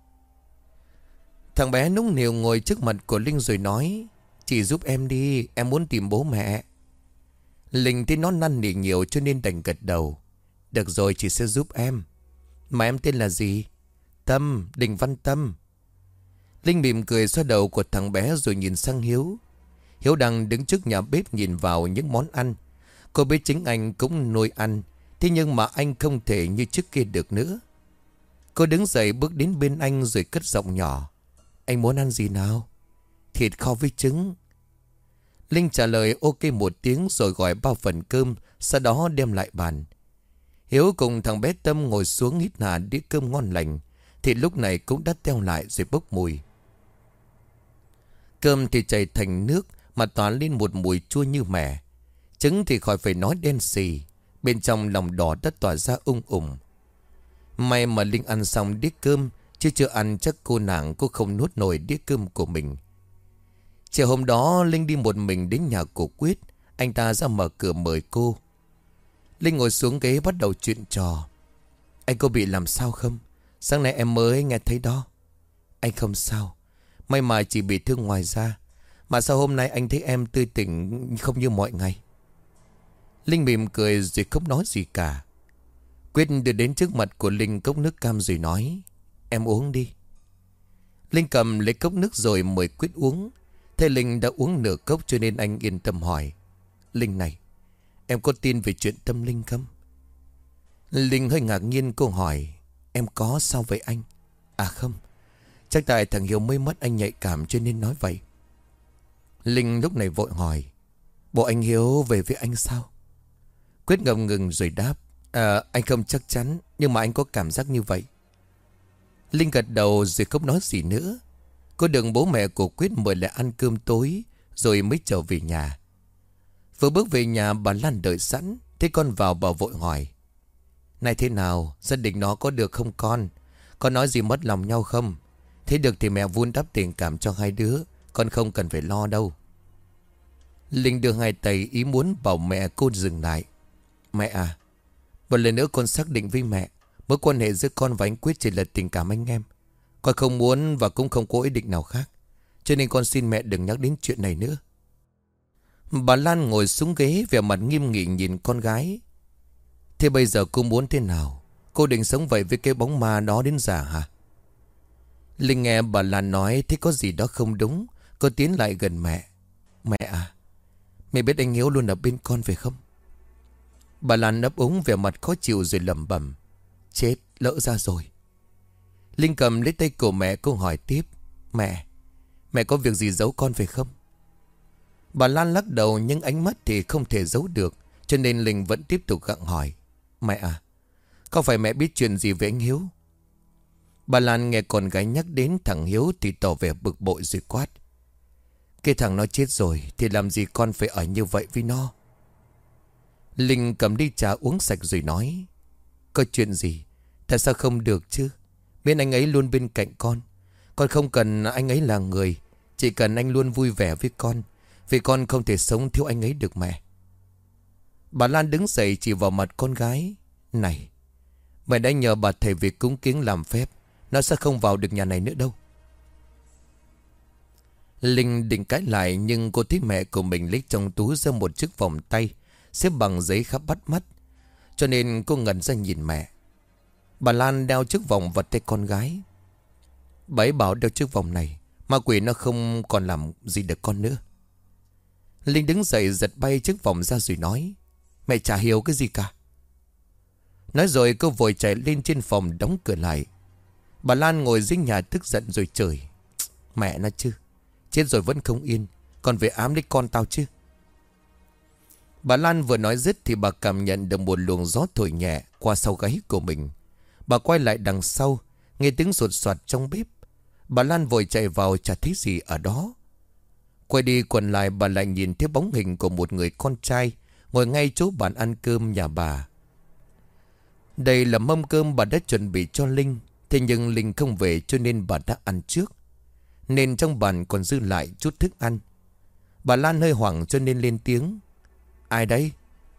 Thằng bé nũng nịu ngồi trước mặt của Linh rồi nói: Chị giúp em đi, em muốn tìm bố mẹ. Linh thì nó năn nỉ nhiều cho nên đành gật đầu: Được rồi, chị sẽ giúp em. Mà em tên là gì? Tâm, Đình Văn Tâm. Linh mỉm cười xoa đầu của thằng bé rồi nhìn sang Hiếu. Hiếu đang đứng trước nhà bếp nhìn vào những món ăn. Cô biết chính anh cũng nuôi ăn, thế nhưng mà anh không thể như trước kia được nữa. Cô đứng dậy bước đến bên anh rồi cất giọng nhỏ: Anh muốn ăn gì nào? thịt kho với trứng. Linh trả lời ok một tiếng rồi gọi bao phần cơm, sau đó đem lại bàn. Hiếu cùng thằng bé Tâm ngồi xuống hít hà đĩa cơm ngon lành. Thịt lúc này cũng đã teo lại rồi bốc mùi. Cơm thì chảy thành nước mà tỏa lên một mùi chua như mẻ. Trứng thì khỏi phải nói đen xì, bên trong lòng đỏ đất tỏa ra ủng. May mà Linh ăn xong đĩa cơm, chứ chưa ăn chắc cô nàng cô không nuốt nổi đĩa cơm của mình. Chiều hôm đó Linh đi một mình đến nhà của Quyết. Anh ta ra mở cửa mời cô. Linh ngồi xuống ghế bắt đầu chuyện trò. Anh có bị làm sao không? Sáng nay em mới nghe thấy đó. Anh không sao, may mà chỉ bị thương ngoài da. Mà sao hôm nay anh thấy em tươi tỉnh không như mọi ngày? Linh mỉm cười rồi không nói gì cả. Quyết đưa đến trước mặt của Linh cốc nước cam rồi nói, em uống đi. Linh cầm lấy cốc nước rồi mời Quyết uống. Thế Linh đã uống nửa cốc cho nên anh yên tâm hỏi, Linh này, em có tin về chuyện tâm linh không? Linh hơi ngạc nhiên cô hỏi, em có sao vậy anh? À không, chắc tại thằng Hiếu mới mất anh nhạy cảm cho nên nói vậy. Linh lúc này vội hỏi, bộ anh Hiếu về với anh sao? Quyết ngập ngừng rồi đáp, anh không chắc chắn, nhưng mà anh có cảm giác như vậy. Linh gật đầu rồi không nói gì nữa. Cô được bố mẹ của Quyết mời lại ăn cơm tối rồi mới trở về nhà. Vừa bước về nhà bà Lan đợi sẵn. Thế con vào bà vội hỏi, này thế nào, gia đình nó có được không con? Con nói gì mất lòng nhau không? Thế được thì mẹ vun đắp tình cảm cho hai đứa, con không cần phải lo đâu. Linh đưa hai tay ý muốn bảo mẹ cô dừng lại. Mẹ à, một lần nữa con xác định với mẹ, mối quan hệ giữa con và anh Quyết chỉ là tình cảm anh em. Con không muốn và cũng không có ý định nào khác, cho nên con xin mẹ đừng nhắc đến chuyện này nữa. Bà Lan ngồi xuống ghế vẻ mặt nghiêm nghị nhìn con gái. Thế bây giờ cô muốn thế nào? Cô định sống vậy với cái bóng ma đó đến già hả? Linh nghe bà Lan nói thấy có gì đó không đúng. Cô tiến lại gần mẹ. Mẹ à, mẹ biết anh Hiếu luôn ở bên con phải không? Bà Lan ấp úng vẻ mặt khó chịu rồi lẩm bẩm. Chết, lỡ ra rồi. Linh cầm lấy tay của mẹ, cô hỏi tiếp. Mẹ có việc gì giấu con phải không? Bà Lan lắc đầu nhưng ánh mắt thì không thể giấu được, cho nên Linh vẫn tiếp tục gặng hỏi. Mẹ à, có phải mẹ biết chuyện gì về anh Hiếu? Bà Lan nghe con gái nhắc đến thằng Hiếu thì tỏ vẻ bực bội rồi quát. Cái thằng nó chết rồi thì làm gì con phải ở như vậy với nó? Linh cầm đi trà uống sạch rồi nói. Có chuyện gì? Tại sao không được chứ? Biết anh ấy luôn bên cạnh con. Con không cần anh ấy là người, chỉ cần anh luôn vui vẻ với con, vì con không thể sống thiếu anh ấy được mẹ. Bà Lan đứng dậy chỉ vào mặt con gái. Này, mẹ đã nhờ bà thầy việc cúng kiến làm phép, nó sẽ không vào được nhà này nữa đâu. Linh định cãi lại nhưng cô thấy mẹ của mình lấy trong túi ra một chiếc vòng tay xếp bằng giấy khắp bắt mắt, cho nên cô ngẩn ra nhìn mẹ. Bà Lan đeo chiếc vòng vào tay con gái. Bà ấy bảo đeo chiếc vòng này, ma quỷ nó không còn làm gì được con nữa. Linh đứng dậy giật bay chiếc vòng ra rồi nói. Mẹ chả hiểu cái gì cả. Nói rồi cô vội chạy lên trên phòng đóng cửa lại. Bà Lan ngồi dưới nhà tức giận rồi chửi. Mẹ nó chứ, chết rồi vẫn không yên, còn về ám lấy con tao chứ. Bà Lan vừa nói dứt thì bà cảm nhận được một luồng gió thổi nhẹ qua sau gáy của mình. Bà quay lại đằng sau, nghe tiếng sột soạt trong bếp. Bà Lan vội chạy vào chả thấy gì ở đó. Quay đi quần lại bà lại nhìn thấy bóng hình của một người con trai ngồi ngay chỗ bàn ăn cơm nhà bà. Đây là mâm cơm bà đã chuẩn bị cho Linh. Thế nhưng Linh không về cho nên bà đã ăn trước, nên trong bàn còn dư lại chút thức ăn. Bà Lan hơi hoảng cho nên lên tiếng. Ai đấy?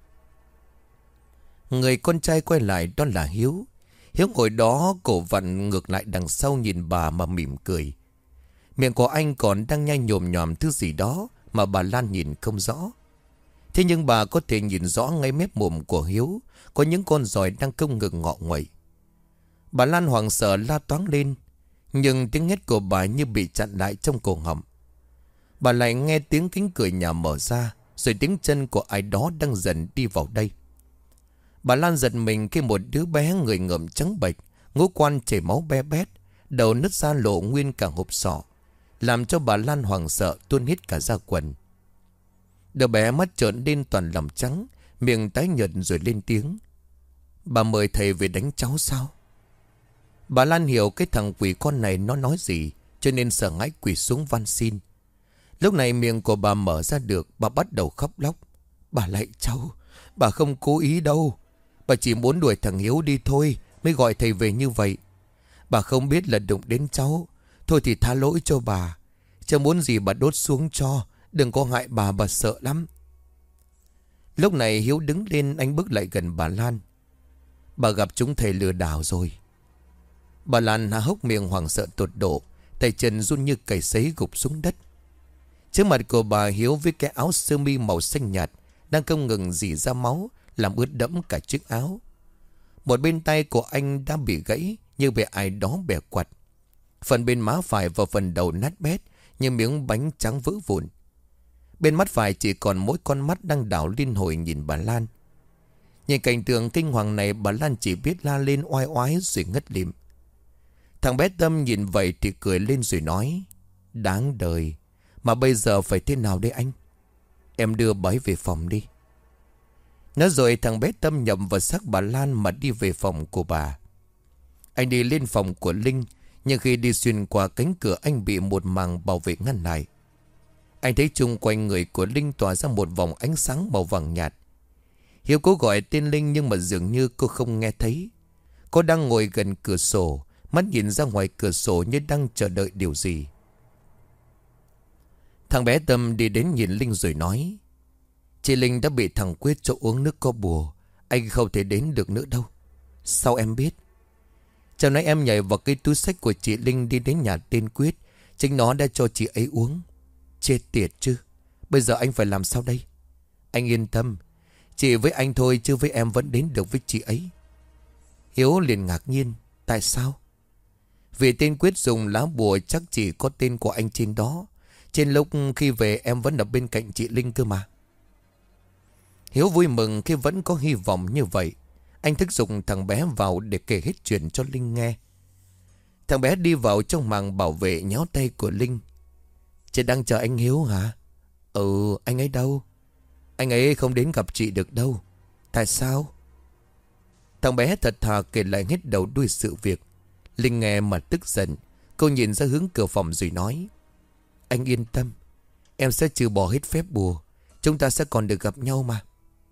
Người con trai quay lại đó là Hiếu. Hiếu ngồi đó cổ vặn ngược lại đằng sau nhìn bà mà mỉm cười. Miệng của anh còn đang nhai nhồm nhòm thứ gì đó mà bà Lan nhìn không rõ. Thế nhưng bà có thể nhìn rõ ngay mép mồm của Hiếu có những con giòi đang không ngừng ngọ nguậy. Bà Lan hoảng sợ la toáng lên, nhưng tiếng hét của bà như bị chặn lại trong cổ họng. Bà lại nghe tiếng cánh cửa nhà mở ra, rồi tiếng chân của ai đó đang dần đi vào đây. Bà Lan giật mình khi một đứa bé người ngợm trắng bệch, ngũ quan chảy máu be bét, đầu nứt ra lộ nguyên cả hộp sọ, làm cho bà Lan hoảng sợ tuôn hết cả da quần. Đứa bé mắt trợn lên toàn lòng trắng, miệng tái nhợt rồi lên tiếng: "Bà mời thầy về đánh cháu sao?" Bà Lan hiểu cái thằng quỷ con này nó nói gì, cho nên sợ hãi quỳ xuống van xin. Lúc này miệng của bà mở ra được, bà bắt đầu khóc lóc: "Bà lạy cháu, bà không cố ý đâu. Bà chỉ muốn đuổi thằng Hiếu đi thôi, mới gọi thầy về như vậy. Bà không biết là đụng đến cháu. Thôi thì tha lỗi cho bà. Cháu muốn gì bà đốt xuống cho. Đừng có hại bà sợ lắm." Lúc này Hiếu đứng lên, anh bước lại gần bà Lan: "Bà gặp chúng thầy lừa đảo rồi." Bà Lan há hốc miệng hoảng sợ tột độ, tay chân run như cầy sấy gục xuống đất. Trước mặt của bà, Hiếu với cái áo sơ mi màu xanh nhạt đang không ngừng rỉ ra máu, làm ướt đẫm cả chiếc áo. Một bên tay của anh đã bị gãy như bị ai đó bẻ quặt. Phần bên má phải và phần đầu nát bét như miếng bánh trắng vỡ vụn. Bên mắt phải chỉ còn mỗi con mắt đang đảo liên hồi nhìn bà Lan. Nhìn cảnh tượng kinh hoàng này, bà Lan chỉ biết la lên oai oái rồi ngất lịm. Thằng bé Tâm nhìn vậy thì cười lên rồi nói: "Đáng đời. Mà bây giờ phải thế nào đây anh? Em đưa bà ấy về phòng đi." Nói rồi thằng bé Tâm nhầm vào xác bà Lan mà đi về phòng của bà. Anh đi lên phòng của Linh, nhưng khi đi xuyên qua cánh cửa, anh bị một màn bảo vệ ngăn lại. Anh thấy chung quanh người của Linh tỏa ra một vòng ánh sáng màu vàng nhạt. Hiếu cố gọi tên Linh nhưng mà dường như cô không nghe thấy. Cô đang ngồi gần cửa sổ, mắt nhìn ra ngoài cửa sổ như đang chờ đợi điều gì. Thằng bé Tâm đi đến nhìn Linh rồi nói: "Chị Linh đã bị thằng Quyết cho uống nước có bùa. Anh không thể đến được nữa đâu." "Sao em biết?" "Cháu nói em nhảy vào cái túi xách của chị Linh đi đến nhà tên Quyết. Chính nó đã cho chị ấy uống." "Chết tiệt chứ. Bây giờ anh phải làm sao đây?" "Anh yên tâm. Chỉ với anh thôi chứ với em vẫn đến được với chị ấy." Hiếu liền ngạc nhiên: "Tại sao?" "Vì tên Quyết dùng lá bùa chắc chỉ có tên của anh trên đó. Trên lúc khi về em vẫn ở bên cạnh chị Linh cơ mà." Hiếu vui mừng khi vẫn có hy vọng như vậy. Anh thúc giục thằng bé vào để kể hết chuyện cho Linh nghe. Thằng bé đi vào trong màn bảo vệ nhéo tay của Linh: "Chị đang chờ anh Hiếu hả?" "Ừ, anh ấy đâu?" "Anh ấy không đến gặp chị được đâu." "Tại sao?" Thằng bé thật thà kể lại hết đầu đuôi sự việc. Linh nghe mà tức giận. Cô nhìn ra hướng cửa phòng rồi nói: "Anh yên tâm. Em sẽ trừ bỏ hết phép bùa. Chúng ta sẽ còn được gặp nhau mà."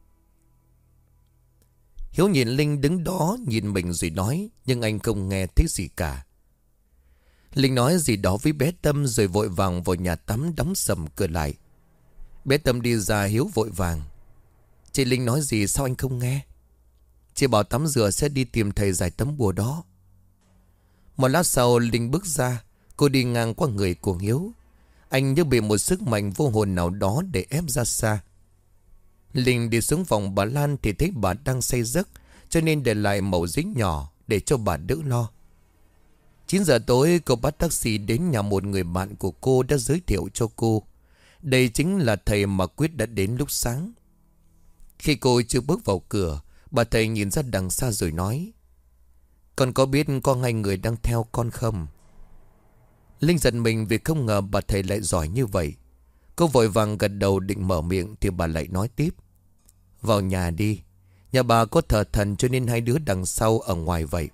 Hiếu nhìn Linh đứng đó nhìn mình rồi nói, nhưng anh không nghe thấy gì cả. Linh nói gì đó với bé Tâm rồi vội vàng vào nhà tắm đóng sầm cửa lại. Bé Tâm đi ra, Hiếu vội vàng: "Chị Linh nói gì sao anh không nghe?" "Chị bảo tắm rửa sẽ đi tìm thầy giải tấm bùa đó." Một lát sau Linh bước ra. Cô đi ngang qua người của Hiếu. Anh như bị một sức mạnh vô hồn nào đó để ép ra xa. Linh đi xuống phòng bà Lan thì thấy bà đang say giấc, cho nên để lại mẩu dính nhỏ để cho bà đỡ lo. 9 giờ tối cô bắt taxi đến nhà một người bạn của cô đã giới thiệu cho cô. Đây chính là thầy mà Quyết đã đến lúc sáng. Khi cô chưa bước vào cửa, bà thầy nhìn ra đằng xa rồi nói: "Con có biết có hai người đang theo con không?" Linh giật mình vì không ngờ bà thầy lại giỏi như vậy. Cô vội vàng gật đầu định mở miệng thì bà lại nói tiếp: "Vào nhà đi. Nhà bà có thờ thần cho nên hai đứa đằng sau ở ngoài vậy."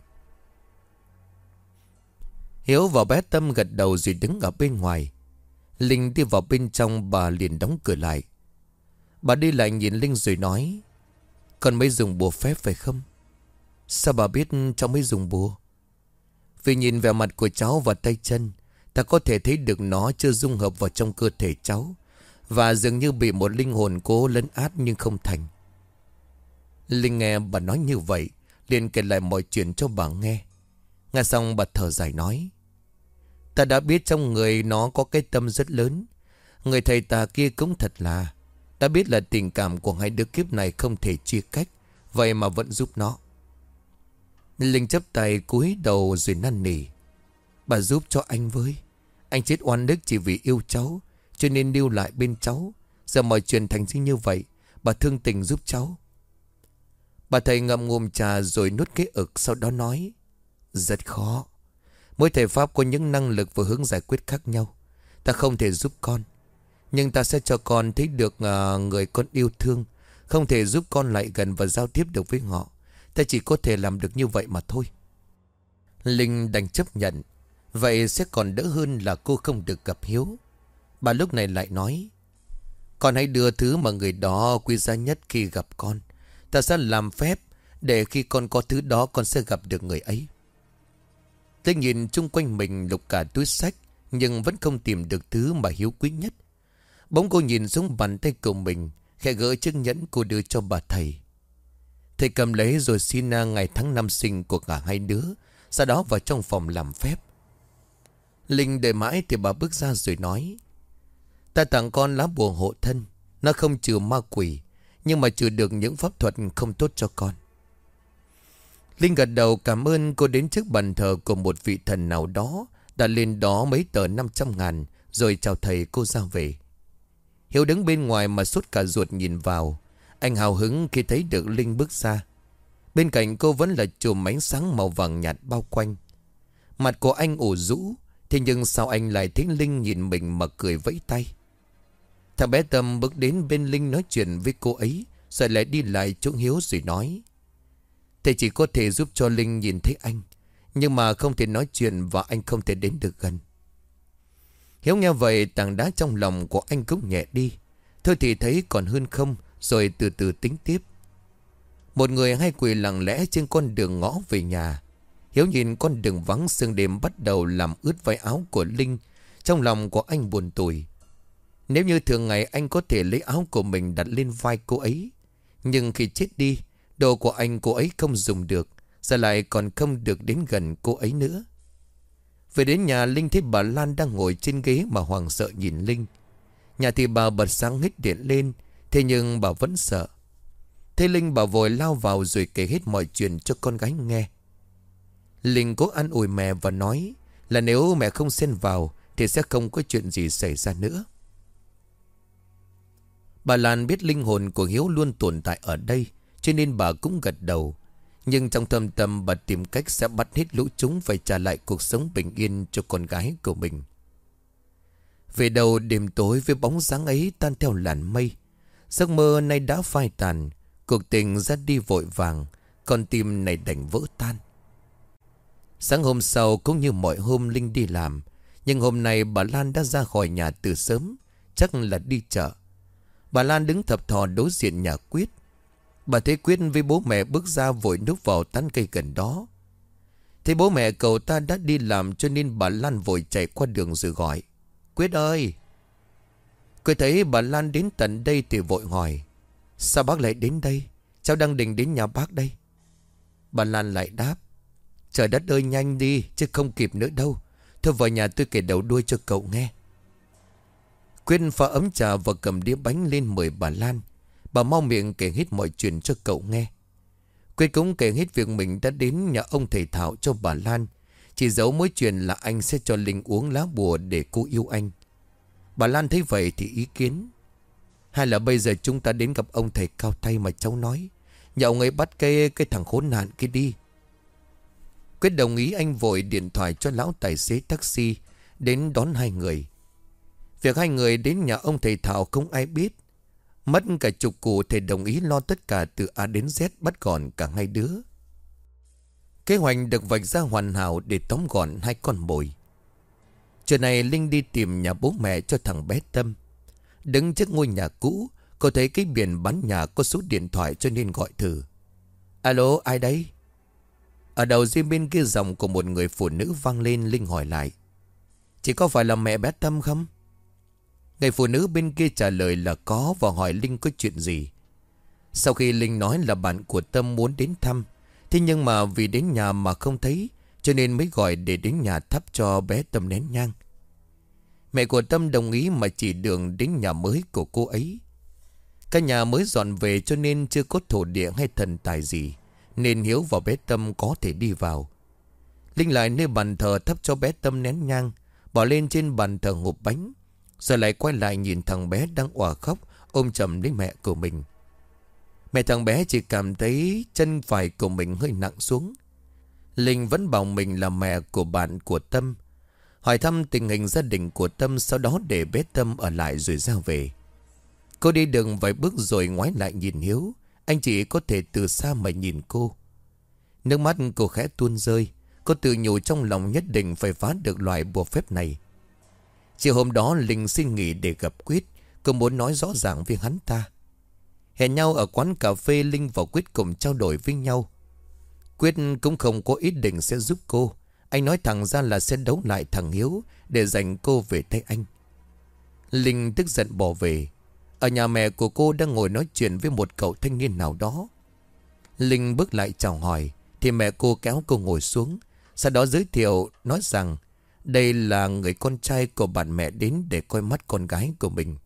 Hiếu và bé Tâm gật đầu rồi đứng ở bên ngoài. Linh đi vào bên trong, bà liền đóng cửa lại. Bà đi lại nhìn Linh rồi nói: "Con mới dùng bùa phép phải không?" "Sao bà biết cháu mới dùng bùa?" "Vì nhìn vẻ mặt của cháu và tay chân, ta có thể thấy được nó chưa dung hợp vào trong cơ thể cháu, và dường như bị một linh hồn cố lấn át nhưng không thành." Linh nghe bà nói như vậy liền kể lại mọi chuyện cho bà nghe. Nghe xong bà thở dài nói: "Ta đã biết trong người nó có cái tâm rất lớn. Người thầy tà kia cũng thật là đã biết là tình cảm của hai đứa kiếp này không thể chia cách, vậy mà vẫn giúp nó." Linh chắp tay cúi đầu rồi năn nỉ: "Bà giúp cho anh với. Anh chết oan đức chỉ vì yêu cháu, cho nên lưu lại bên cháu. Giờ mọi chuyện thành ra như vậy, bà thương tình giúp cháu." Bà thầy ngậm ngùm trà rồi nuốt cái ực, sau đó nói: "Rất khó. Mỗi thầy Pháp có những năng lực và hướng giải quyết khác nhau. Ta không thể giúp con, nhưng ta sẽ cho con thấy được người con yêu thương. Không thể giúp con lại gần và giao tiếp được với họ. Ta chỉ có thể làm được như vậy mà thôi. Linh đành chấp nhận. Vậy sẽ còn đỡ hơn là cô không được gặp Hiếu. Bà lúc này lại nói: con hãy đưa thứ mà người đó quý giá nhất khi gặp con. Ta sẽ làm phép để khi con có thứ đó, con sẽ gặp được người ấy. Linh nhìn chung quanh mình, lục cả túi xách, nhưng vẫn không tìm được thứ mà Hiếu quý nhất. Bỗng cô nhìn xuống bàn tay của mình, khẽ gỡ chiếc nhẫn cô đưa cho bà thầy. Thầy cầm lấy rồi xin ngày tháng năm sinh của cả hai đứa, sau đó vào trong phòng làm phép. Linh đợi mãi thì bà bước ra rồi nói: ta tặng con lá bùa hộ thân. Nó không trừ ma quỷ, nhưng mà trừ được những pháp thuật không tốt cho con. Linh gật đầu cảm ơn. Cô đến trước bàn thờ của một vị thần nào đó, đặt lên đó mấy tờ 500.000, rồi chào thầy cô ra về. Hiếu đứng bên ngoài mà sốt cả ruột nhìn vào. Anh hào hứng khi thấy được Linh bước ra. Bên cạnh cô vẫn là chùm ánh sáng màu vàng nhạt bao quanh. Mặt của anh ủ rũ. Thế nhưng sao anh lại thấy Linh nhìn mình mà cười vẫy tay? Thằng bé Tâm bước đến bên Linh nói chuyện với cô ấy, rồi lại đi lại chỗ Hiếu rồi nói: thầy chỉ có thể giúp cho Linh nhìn thấy anh, nhưng mà không thể nói chuyện và anh không thể đến được gần. Hiếu nghe vậy, tảng đá trong lòng của anh cũng nhẹ đi. Thôi thì thấy còn hơn không, rồi từ từ tính tiếp. Một người hay quỳ lặng lẽ trên con đường ngõ về nhà. Hiếu nhìn con đường vắng, sương đêm bắt đầu làm ướt váy áo của Linh. Trong lòng của anh buồn tủi. Nếu như thường ngày anh có thể lấy áo của mình đặt lên vai cô ấy, nhưng khi chết đi, đồ của anh cô ấy không dùng được, giờ lại còn không được đến gần cô ấy nữa. Về đến nhà, Linh thấy bà Lan đang ngồi trên ghế mà hoảng sợ nhìn Linh. Nhà thì bà bật sáng hết điện lên, thế nhưng bà vẫn sợ. Thế Linh bà vội lao vào rồi kể hết mọi chuyện cho con gái nghe. Linh cố an ủi mẹ và nói là nếu mẹ không xen vào thì sẽ không có chuyện gì xảy ra nữa. Bà Lan biết linh hồn của Hiếu luôn tồn tại ở đây, cho nên bà cũng gật đầu. Nhưng trong thâm tâm bà tìm cách sẽ bắt hết lũ chúng phải trả lại cuộc sống bình yên cho con gái của mình. Về đầu đêm tối với bóng dáng ấy tan theo làn mây. Giấc mơ nay đã phai tàn, cuộc tình ra đi vội vàng, con tim này đành vỡ tan. Sáng hôm sau cũng như mọi hôm Linh đi làm, nhưng hôm nay bà Lan đã ra khỏi nhà từ sớm, chắc là đi chợ. Bà Lan đứng thập thò đối diện nhà Quyết. Bà thấy Quyết với bố mẹ bước ra vội núp vào tán cây gần đó. Thấy bố mẹ cậu ta đã đi làm cho nên bà Lan vội chạy qua đường rồi gọi: Quyết ơi! Quyết thấy bà Lan đến tận đây thì vội hỏi: sao bác lại đến đây? Cháu đang định đến nhà bác đây. Bà Lan lại đáp: trời đất ơi, nhanh đi chứ không kịp nữa đâu. Thôi vào nhà tôi kể đầu đuôi cho cậu nghe. Quyết pha ấm trà và cầm đĩa bánh lên mời bà Lan. Bà mau miệng kể hết mọi chuyện cho cậu nghe. Quyết cũng kể hết việc mình đã đến nhà ông thầy Thảo cho bà Lan. Chỉ giấu mối chuyện là anh sẽ cho Linh uống lá bùa để cô yêu anh. Bà Lan thấy vậy thì ý kiến: hay là bây giờ chúng ta đến gặp ông thầy cao tay mà cháu nói, nhà ông ấy bắt cái thằng khốn nạn kia đi. Quyết đồng ý. Anh vội điện thoại cho lão tài xế taxi đến đón hai người. Việc hai người đến nhà ông thầy Thảo không ai biết. Mất cả chục củ thầy đồng ý lo tất cả từ A đến Z, bắt gọn cả hai đứa. Kế hoạch được vạch ra hoàn hảo để tóm gọn hai con mồi. Trưa này Linh đi tìm nhà bố mẹ cho thằng bé Tâm. Đứng trước ngôi nhà cũ, cô thấy cái biển bán nhà có số điện thoại cho nên gọi thử. Alo, ai đấy? Ở đầu dây bên kia giọng của một người phụ nữ vang lên. Linh hỏi lại: chỉ có phải là mẹ bé Tâm không? Người phụ nữ bên kia trả lời là có và hỏi Linh có chuyện gì. Sau khi Linh nói là bạn của Tâm muốn đến thăm, thế nhưng mà vì đến nhà mà không thấy, cho nên mới gọi để đến nhà thắp cho bé Tâm nén nhang. Mẹ của Tâm đồng ý mà chỉ đường đến nhà mới của cô ấy. Căn nhà mới dọn về cho nên chưa có thổ địa hay thần tài gì, nên Hiếu và bé Tâm có thể đi vào. Linh lại nơi bàn thờ thắp cho bé Tâm nén nhang, bỏ lên trên bàn thờ hộp bánh, rồi lại quay lại nhìn thằng bé đang òa khóc ôm chầm lấy mẹ của mình. Mẹ thằng bé chỉ cảm thấy chân phải của mình hơi nặng xuống. Linh vẫn bảo mình là mẹ của bạn của Tâm. hỏi thăm tình hình gia đình của Tâm, sau đó để bé Tâm ở lại rồi ra về. Cô đi đường vài bước rồi ngoái lại nhìn Hiếu. Anh chỉ có thể từ xa mà nhìn cô. Nước mắt cô khẽ tuôn rơi. Cô tự nhủ trong lòng nhất định phải phá được loại bùa phép này. Chiều hôm đó Linh xin nghỉ để gặp Quyết. Cô muốn nói rõ ràng với hắn ta. Hẹn nhau ở quán cà phê, Linh và Quyết cùng trao đổi với nhau. Quyết cũng không có ý định sẽ giúp cô. Anh nói thẳng ra là sẽ đấu lại thằng Hiếu để giành cô về tay anh. Linh tức giận bỏ về. Ở nhà mẹ của cô đang ngồi nói chuyện với một cậu thanh niên nào đó. Linh bước lại chào hỏi thì mẹ cô kéo cô ngồi xuống. Sau đó giới thiệu nói rằng đây là người con trai của bạn mẹ đến để coi mắt con gái của mình.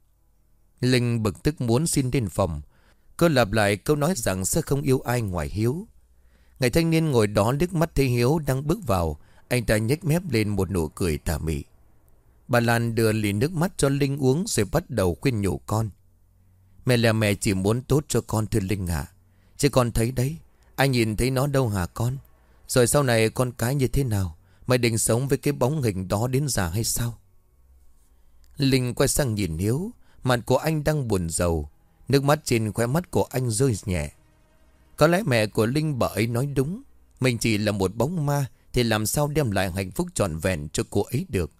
Linh bực tức muốn xin lên phòng. Cô lặp lại câu nói rằng sẽ không yêu ai ngoài Hiếu. Người thanh niên ngồi đó liếc mắt thấy Hiếu đang bước vào. Anh ta nhếch mép lên một nụ cười tà mị. Bà Lan đưa ly nước mắt cho Linh uống rồi bắt đầu khuyên nhủ con. Mẹ là mẹ chỉ muốn tốt cho con thưa Linh ạ. Chứ con thấy đấy, ai nhìn thấy nó đâu hả con? Rồi sau này con cái như thế nào? Mày định sống với cái bóng hình đó đến già hay sao? Linh quay sang nhìn Hiếu. Mặt của anh đang buồn rầu. Nước mắt trên khóe mắt của anh rơi nhẹ. Có lẽ mẹ của Linh bà ấy nói đúng. Mình chỉ là một bóng ma thì làm sao đem lại hạnh phúc trọn vẹn cho cô ấy được.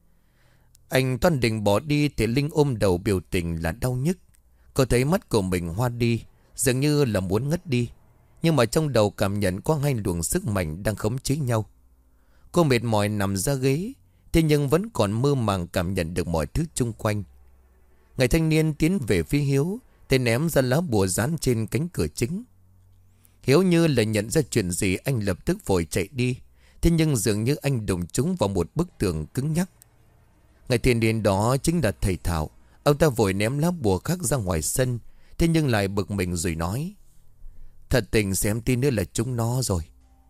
Anh toan định bỏ đi thì Linh ôm đầu biểu tình là đau nhức. Cô thấy mắt của mình hoa đi, dường như là muốn ngất đi. Nhưng mà trong đầu cảm nhận có hai luồng sức mạnh đang khống chế nhau. Cô mệt mỏi nằm ra ghế, thế nhưng vẫn còn mơ màng cảm nhận được mọi thứ xung quanh. Người thanh niên tiến về phía Hiếu, thì ném ra lá bùa dán trên cánh cửa chính. Hiếu như là nhận ra chuyện gì, anh lập tức vội chạy đi. Thế nhưng dường như anh đụng trúng vào một bức tường cứng nhắc. Người thiên niên đó chính là thầy Thảo. Ông ta vội ném lá bùa khác ra ngoài sân. Thế nhưng lại bực mình rồi nói: thật tình xem tin nữa là chúng nó rồi.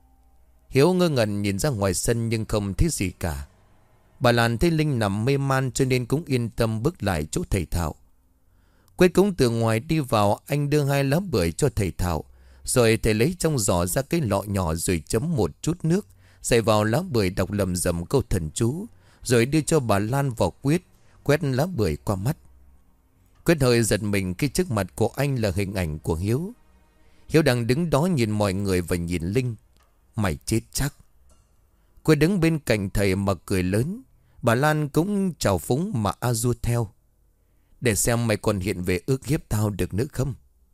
Hiếu ngơ ngẩn nhìn ra ngoài sân nhưng không thấy gì cả. Bà Lan thấy Linh nằm mê man cho nên cũng yên tâm bước lại chỗ thầy Thảo. Quyết cũng từ ngoài đi vào. Anh đưa hai lá bưởi cho thầy Thảo. Rồi thầy lấy trong giỏ ra cái lọ nhỏ rồi chấm một chút nước, xay vào lá bưởi đọc lầm rầm câu thần chú. Rồi đưa cho bà Lan vào Quyết, quét lá bưởi qua mắt. Quyết hơi giật mình khi trước mặt của anh là hình ảnh của Hiếu. Hiếu đang đứng đó nhìn mọi người và nhìn Linh. Mày chết chắc. Quyết đứng bên cạnh thầy mà cười lớn. Bà Lan cũng chào phúng mà a du theo. Để xem mày còn hiện về ước hiếp tao được nữa không.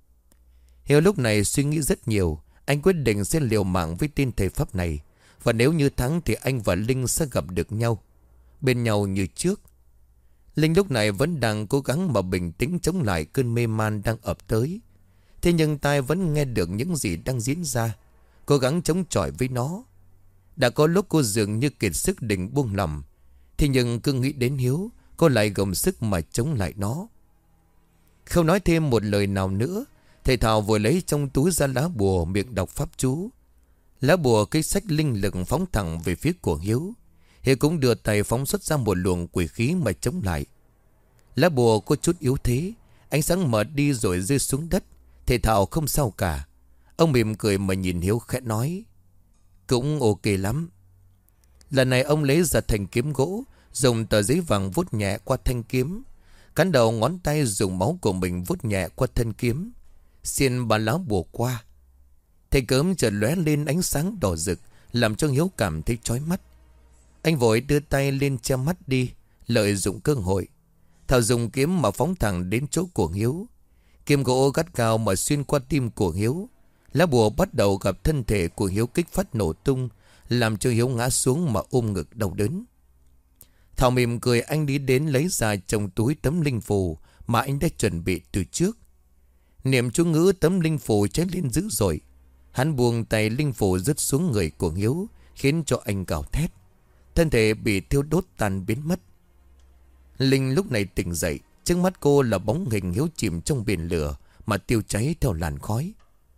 Hiếu lúc này suy nghĩ rất nhiều. Anh quyết định sẽ liều mạng với tên thầy pháp này. Và nếu như thắng thì anh và Linh sẽ gặp được nhau, bên nhau như trước. Linh lúc này vẫn đang cố gắng mà bình tĩnh chống lại cơn mê man đang ập tới. Thế nhưng tai vẫn nghe được những gì đang diễn ra. Cố gắng chống chọi với nó. Đã có lúc cô dường như kiệt sức định buông lỏng. Thế nhưng cứ nghĩ đến Hiếu, cô lại gồng sức mà chống lại nó. Không nói thêm một lời nào nữa, thầy Thảo vừa lấy trong túi ra lá bùa, miệng đọc pháp chú. Lá bùa cái sách linh lực phóng thẳng về phía của Hiếu. Hiếu cũng đưa tay phóng xuất ra một luồng quỷ khí mà chống lại. Lá bùa có chút yếu thế, ánh sáng mở đi rồi rơi xuống đất. Thầy Thảo không sao cả. Ông mỉm cười mà nhìn Hiếu khẽ nói: cũng ok lắm. Lần này ông lấy ra thanh kiếm gỗ, dùng tờ giấy vàng vuốt nhẹ qua thanh kiếm. Cán đầu ngón tay dùng máu của mình vuốt nhẹ qua thân kiếm, xiên ba lá bùa qua. Thầy cớm chợt lóe lên ánh sáng đỏ rực, làm cho Hiếu cảm thấy chói mắt. Anh vội đưa tay lên che mắt đi, lợi dụng cơ hội. Thảo dùng kiếm mà phóng thẳng đến chỗ của Hiếu. Kiếm gỗ gắt gao mà xuyên qua tim của Hiếu. Lá bùa bắt đầu gặp thân thể của Hiếu kích phát nổ tung, làm cho Hiếu ngã xuống mà ôm ngực đau đớn. Thảo mỉm cười, anh đi đến lấy ra trong túi tấm linh phù mà anh đã chuẩn bị từ trước. Niệm chú ngữ, tấm linh phù cháy lên dữ dội. Hắn buông tay, linh phù rớt xuống người của Hiếu, khiến cho anh gào thét. Thân thể bị thiêu đốt tan biến mất. Linh lúc này tỉnh dậy. Trước mắt cô là bóng hình Hiếu chìm trong biển lửa mà tiêu cháy theo làn khói.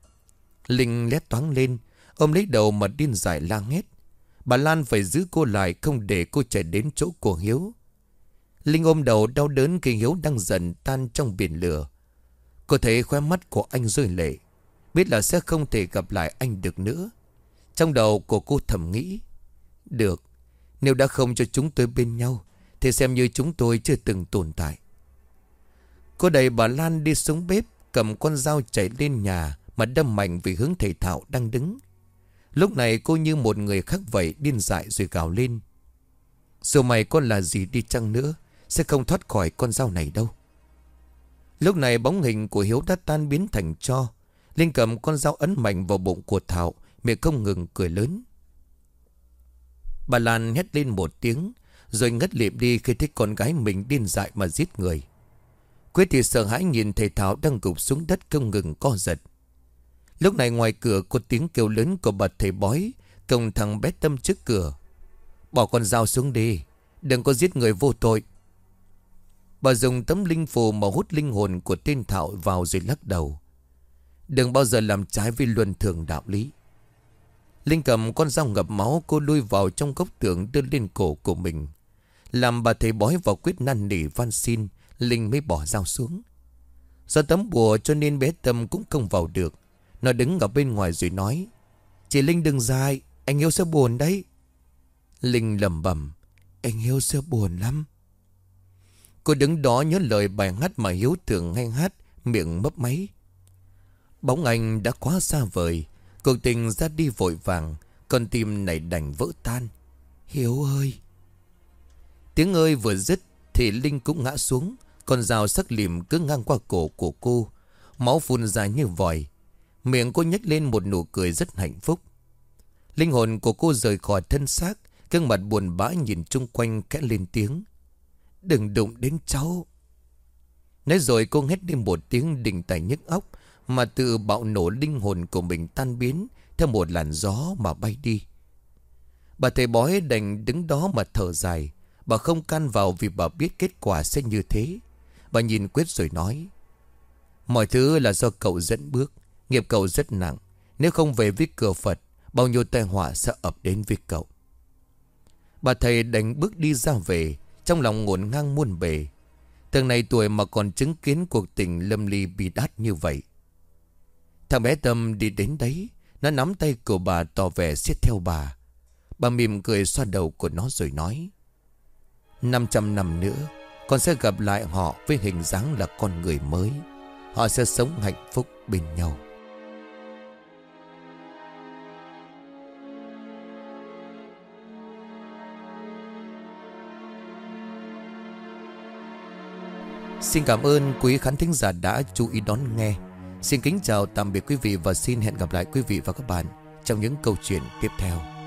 Linh lét toáng lên, ôm lấy đầu mà điên dại la hét. Bà Lan phải giữ cô lại, không để cô chạy đến chỗ của Hiếu. Linh ôm đầu đau đớn khi Hiếu đang dần tan trong biển lửa. Cô thấy khóe mắt của anh rơi lệ, biết là sẽ không thể gặp lại anh được nữa. Trong đầu của cô thầm nghĩ: được, Nếu đã không cho chúng tôi bên nhau thì xem như chúng tôi chưa từng tồn tại. Cô đẩy bà Lan đi xuống bếp, cầm con dao chạy lên nhà mà đâm mạnh về hướng thầy Thảo đang đứng. Lúc này cô như một người khác vậy, điên dại rồi gào lên: dù mày có là gì đi chăng nữa, sẽ không thoát khỏi con dao này đâu. Lúc này bóng hình của Hiếu đã tan biến thành tro. Linh cầm con dao ấn mạnh vào bụng của Thảo, miệng không ngừng cười lớn. Bà Lan hét lên một tiếng rồi ngất lịm đi khi thấy con gái mình điên dại mà giết người. Quyết thì sợ hãi nhìn thầy Thảo đang gục xuống đất không ngừng co giật. Lúc này ngoài cửa có tiếng kêu lớn của bà thầy bói cùng thằng bé Tâm trước cửa: bỏ con dao xuống đi, đừng có giết người vô tội. Bà dùng tấm linh phù mà hút linh hồn của tên Thảo vào rồi lắc đầu: đừng bao giờ làm trái với luân thường đạo lý. Linh cầm con dao ngập máu, cô lui vào trong góc tường đưa lên cổ của mình. Làm bà thầy bói vào Quyết năn nỉ van xin, Linh mới bỏ dao xuống. Do tấm bùa cho nên bé Tâm cũng không vào được. Nó đứng ở bên ngoài rồi nói: chị Linh đừng dại, anh Hiếu sẽ buồn đấy. Linh lẩm bẩm: anh Hiếu sẽ buồn lắm. Cô đứng đó nhớ lời bài hát mà Hiếu thường hay hát, miệng mấp máy. Bóng anh đã quá xa vời, cuộc tình ra đi vội vàng, con tim này đành vỡ tan. Hiếu ơi! Tiếng ơi vừa dứt thì Linh cũng ngã xuống. Con dao sắc lìm cứ ngang qua cổ của cô, máu phun ra như vòi. Miệng cô nhếch lên một nụ cười rất hạnh phúc. Linh hồn của cô rời khỏi thân xác, gương mặt buồn bã nhìn chung quanh khẽ lên tiếng: đừng đụng đến cháu. Nói rồi cô hét lên một tiếng đình tài nhức óc, mà tự bạo nổ linh hồn của mình tan biến theo một làn gió mà bay đi. Bà thầy bói đành đứng đó mà thở dài. Bà không can vào vì bà biết kết quả sẽ như thế. Bà nhìn Quyết rồi nói: mọi thứ là do cậu dẫn bước, nghiệp cậu rất nặng. Nếu không về với cửa Phật, bao nhiêu tai họa sẽ ập đến với cậu. Bà thầy đành bước đi ra về, trong lòng ngổn ngang muôn bề. Từng này tuổi mà còn chứng kiến cuộc tình lâm ly bi đát như vậy. Thằng bé Tâm đi đến đấy, nó nắm tay của bà tỏ vẻ siết theo bà. Bà mỉm cười xoa đầu của nó rồi nói: 500 năm nữa con sẽ gặp lại họ với hình dáng là con người mới. Họ sẽ sống hạnh phúc bên nhau. Xin cảm ơn quý khán thính giả đã chú ý đón nghe. Xin kính chào tạm biệt quý vị và xin hẹn gặp lại quý vị và các bạn trong những câu chuyện tiếp theo.